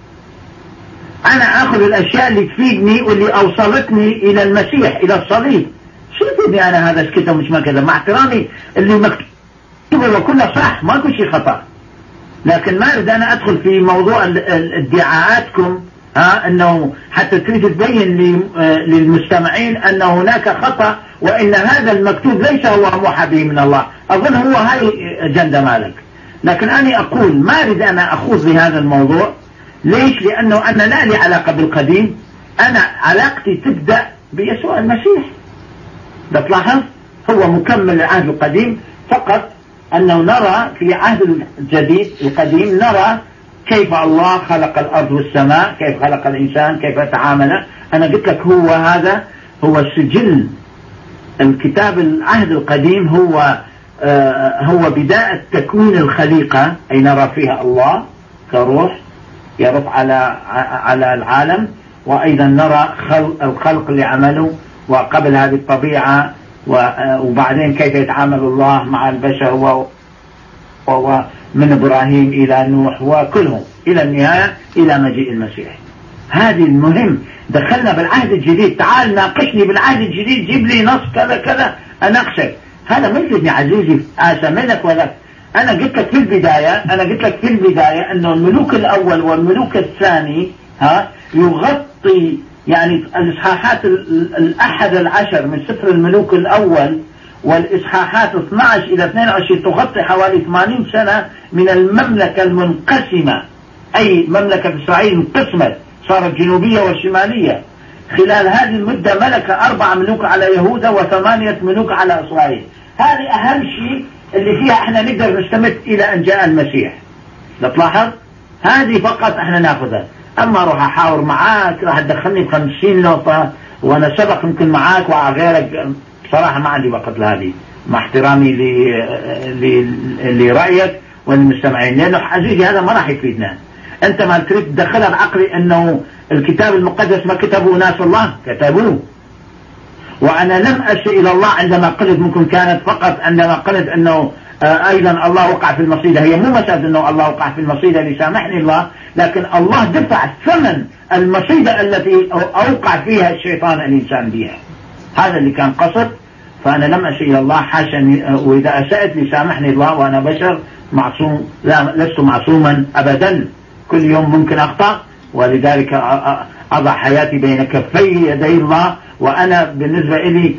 أنا أخذ الأشياء اللي تفيدني واللي أوصلتني إلى المسيح، إلى الصليب. شو يفيدني أنا هذا الكتاب مش ما كذا؟ مع احترامي اللي مكتوب وكله صح، ما كل شيء خطأ، لكن ما أريد أنا أدخل في موضوع ادعاءاتكم أنه حتى تريد تبين للمستمعين أن هناك خطأ وإن هذا المكتوب ليس هو موحى به من الله. أظن هو هاي أجندة مالك، لكن أنا أقول ما أريد أنا أخوض بهذا الموضوع. ليش؟ لأنه أنا لا لي علاقة بالقديم، أنا علاقتي تبدأ بيسوع المسيح. تلاحظ؟ هو مكمل العهد القديم، فقط أنه نرى في عهد الجديد القديم نرى كيف الله خلق الأرض والسماء، كيف خلق الإنسان، كيف تعامل. أنا قلت لك هذا هو سجل الكتاب العهد القديم، هو بداية تكوين الخليقة، أي نرى فيها الله كروح يرف على العالم، وأيضا نرى الخلق اللي عمله وقبل هذه الطبيعة، وبعدين كيف يتعامل الله مع البشر ومن إبراهيم إلى نوح وكلهم إلى النهاية إلى مجيء المسيح. هذه المهم. دخلنا بالعهد الجديد، تعال ناقشني بالعهد الجديد، جيب لي نص كذا كذا أناقشك. هذا ما يفيدني عزيزي أسمنك ولا. أنا قلت لك في البداية أنه الملوك الأول والملوك الثاني يغطي يعني الإصحاحات 11 من سفر الملوك الأول والإصحاحات 12 إلى 22 تغطي حوالي 80 سنة من المملكة المنقسمة، أي مملكة إسرائيل انقسمت، صارت جنوبية والشمالية. خلال هذه المدة ملك 4 ملوك على يهوذا و8 ملوك على إسرائيل. هذه أهم شيء اللي فيها احنا نقدر نستمد إلى أن جاء المسيح. تلاحظ هذه فقط احنا ناخذها. أما روح أحاور معاك راح تدخلني ب50 نقطة وأنا سبق يمكن معاك وعلى غيرك، بصراحة ما عندي وقت لهذه، مع احترامي لرأيك والمستمعين، لأنه عزيزي هذا ما راح يفيدنا. أنت ما تريد تدخلها بعقلي أنه الكتاب المقدس ما كتبه ناس الله، كتبوه. وأنا لم أسئ إلى الله عندما قلت، ممكن كانت فقط عندما قلت أنه أيضا الله وقع في المصيدة. هي مو مسألة أنه الله وقع في المصيدة ليسامحني الله، لكن الله دفع ثمن المصيدة التي أوقع فيها الشيطان الإنسان بها. هذا اللي كان قصد. فأنا لم أسئ إلى الله، حاشا، وإذا أسأت ليسامحني الله وأنا بشر معصوم، لا لست معصوما أبدا، كل يوم ممكن أخطأ، ولذلك أضع حياتي بين كفي يدي الله، وأنا بالنسبة إلي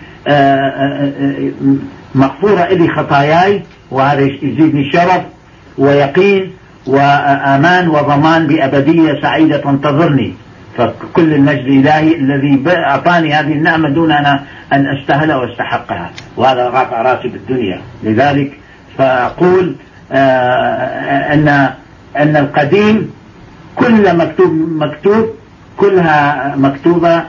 مغفورة إلي خطاياي، وهذا يزيدني شرف ويقين وأمان وضمان بأبدية سعيدة تنتظرني. فكل المجد إلهي الذي أعطاني هذه النعمة دون أن أستهلها واستحقها، وهذا رافع راسي بالدنيا. لذلك فأقول أن القديم كل مكتوب كلها مكتوبة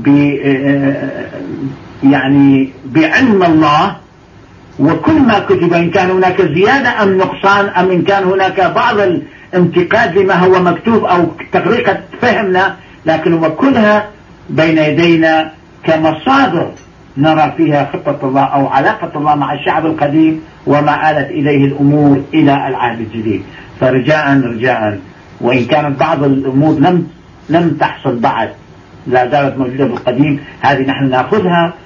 يعني بعلم الله، وكل ما كتب إن كان هناك زيادة أم نقصان، أم إن كان هناك بعض الانتقاد لما هو مكتوب أو تغريقة فهمنا، لكن هو كلها بين يدينا كمصادر نرى فيها خطة الله أو علاقة الله مع الشعب القديم وما آلت إليه الأمور إلى العهد الجديد. فرجاء وإن كانت بعض الأمور لم تحصل بعد، لا زالت موجودة بالقديم، هذه نحن نأخذها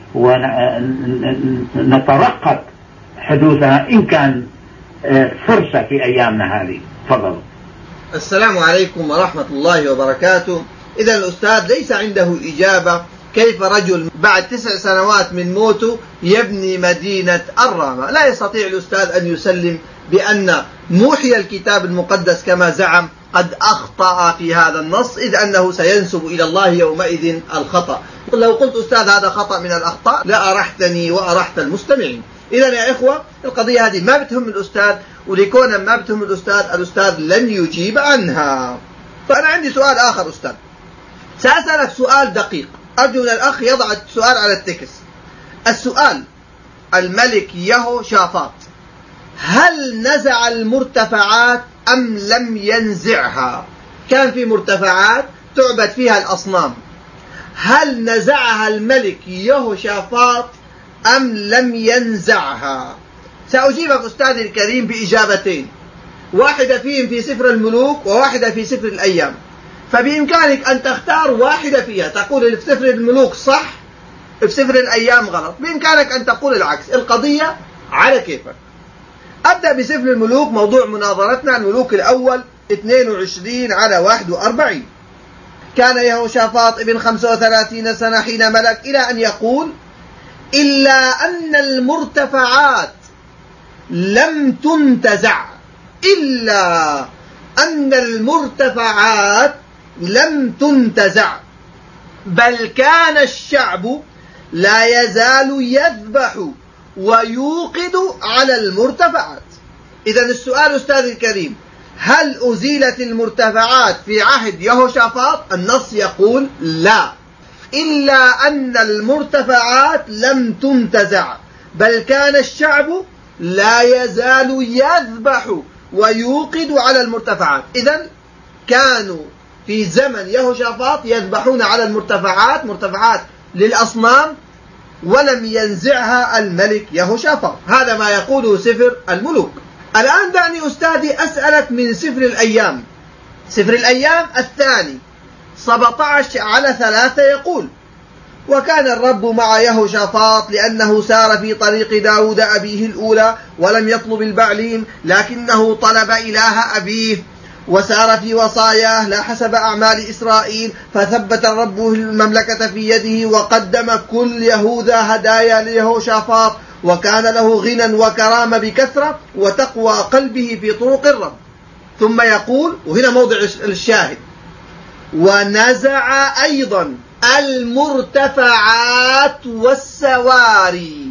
ونترقب حدوثها إن كان فرصة في أيامنا هذه. تفضلوا. السلام عليكم ورحمة الله وبركاته. إذا الأستاذ ليس عنده إجابة كيف رجل بعد 9 سنوات من موته يبني مدينة الرامة. لا يستطيع الأستاذ أن يسلم بأن موحي الكتاب المقدس كما زعم قد أخطأ في هذا النص، إذ أنه سينسب إلى الله يومئذ الخطأ. لو قلت أستاذ هذا خطأ من الأخطاء لأرحتني وأرحت المستمعين. إذا يا إخوة القضية هذه ما بتهم الأستاذ، ولكون ما بتهم الأستاذ لن يجيب عنها. فأنا عندي سؤال آخر أستاذ، سأسألك سؤال دقيق، أرجو أن الأخ يضع السؤال على التكس. السؤال: الملك يهوشافاط هل نزع المرتفعات أم لم ينزعها؟ كان في مرتفعات تعبد فيها الأصنام، هل نزعها الملك يهوشافاط أم لم ينزعها؟ سأجيبك أستاذي الكريم بإجابتين، واحدة فيهم في سفر الملوك وواحدة في سفر الأيام، فبإمكانك أن تختار واحدة فيها، تقول في سفر الملوك صح، في سفر الأيام غلط، بإمكانك أن تقول العكس، القضية على كيفك. أبدأ بسفر الملوك، موضوع مناظرتنا الملوك الأول 22/41. كان يهوشافاط ابن 35 سنة حين ملك، إلى أن يقول: إلا أن المرتفعات لم تنتزع، إلا أن المرتفعات لم تنتزع، بل كان الشعب لا يزال يذبح ويوقد على المرتفعات. إذن السؤال أستاذ الكريم: هل أزيلت المرتفعات في عهد يهوشافاط؟ النص يقول لا، إلا أن المرتفعات لم تنتزع، بل كان الشعب لا يزال يذبح ويوقد على المرتفعات. إذن كانوا في زمن يهوشافاط يذبحون على المرتفعات، مرتفعات للأصنام، ولم ينزعها الملك يهوشافاط. هذا ما يقوله سفر الملوك. الآن دعني أستاذي أسألك من سفر الأيام. سفر الأيام 2 17/3 يقول: وكان الرب مع يهوشافاط لأنه سار في طريق داود أبيه الأولى، ولم يطلب البعليم لكنه طلب إله أبيه، وسار في وصاياه لا حسب أعمال إسرائيل، فثبت الرب المملكة في يده، وقدم كل يهوذا هدايا ليهوشافاط، وكان له غنى وكرامة بكثرة، وتقوى قلبه في طرق الرب. ثم يقول، وهنا موضع الشاهد: ونزع أيضا المرتفعات والسواري.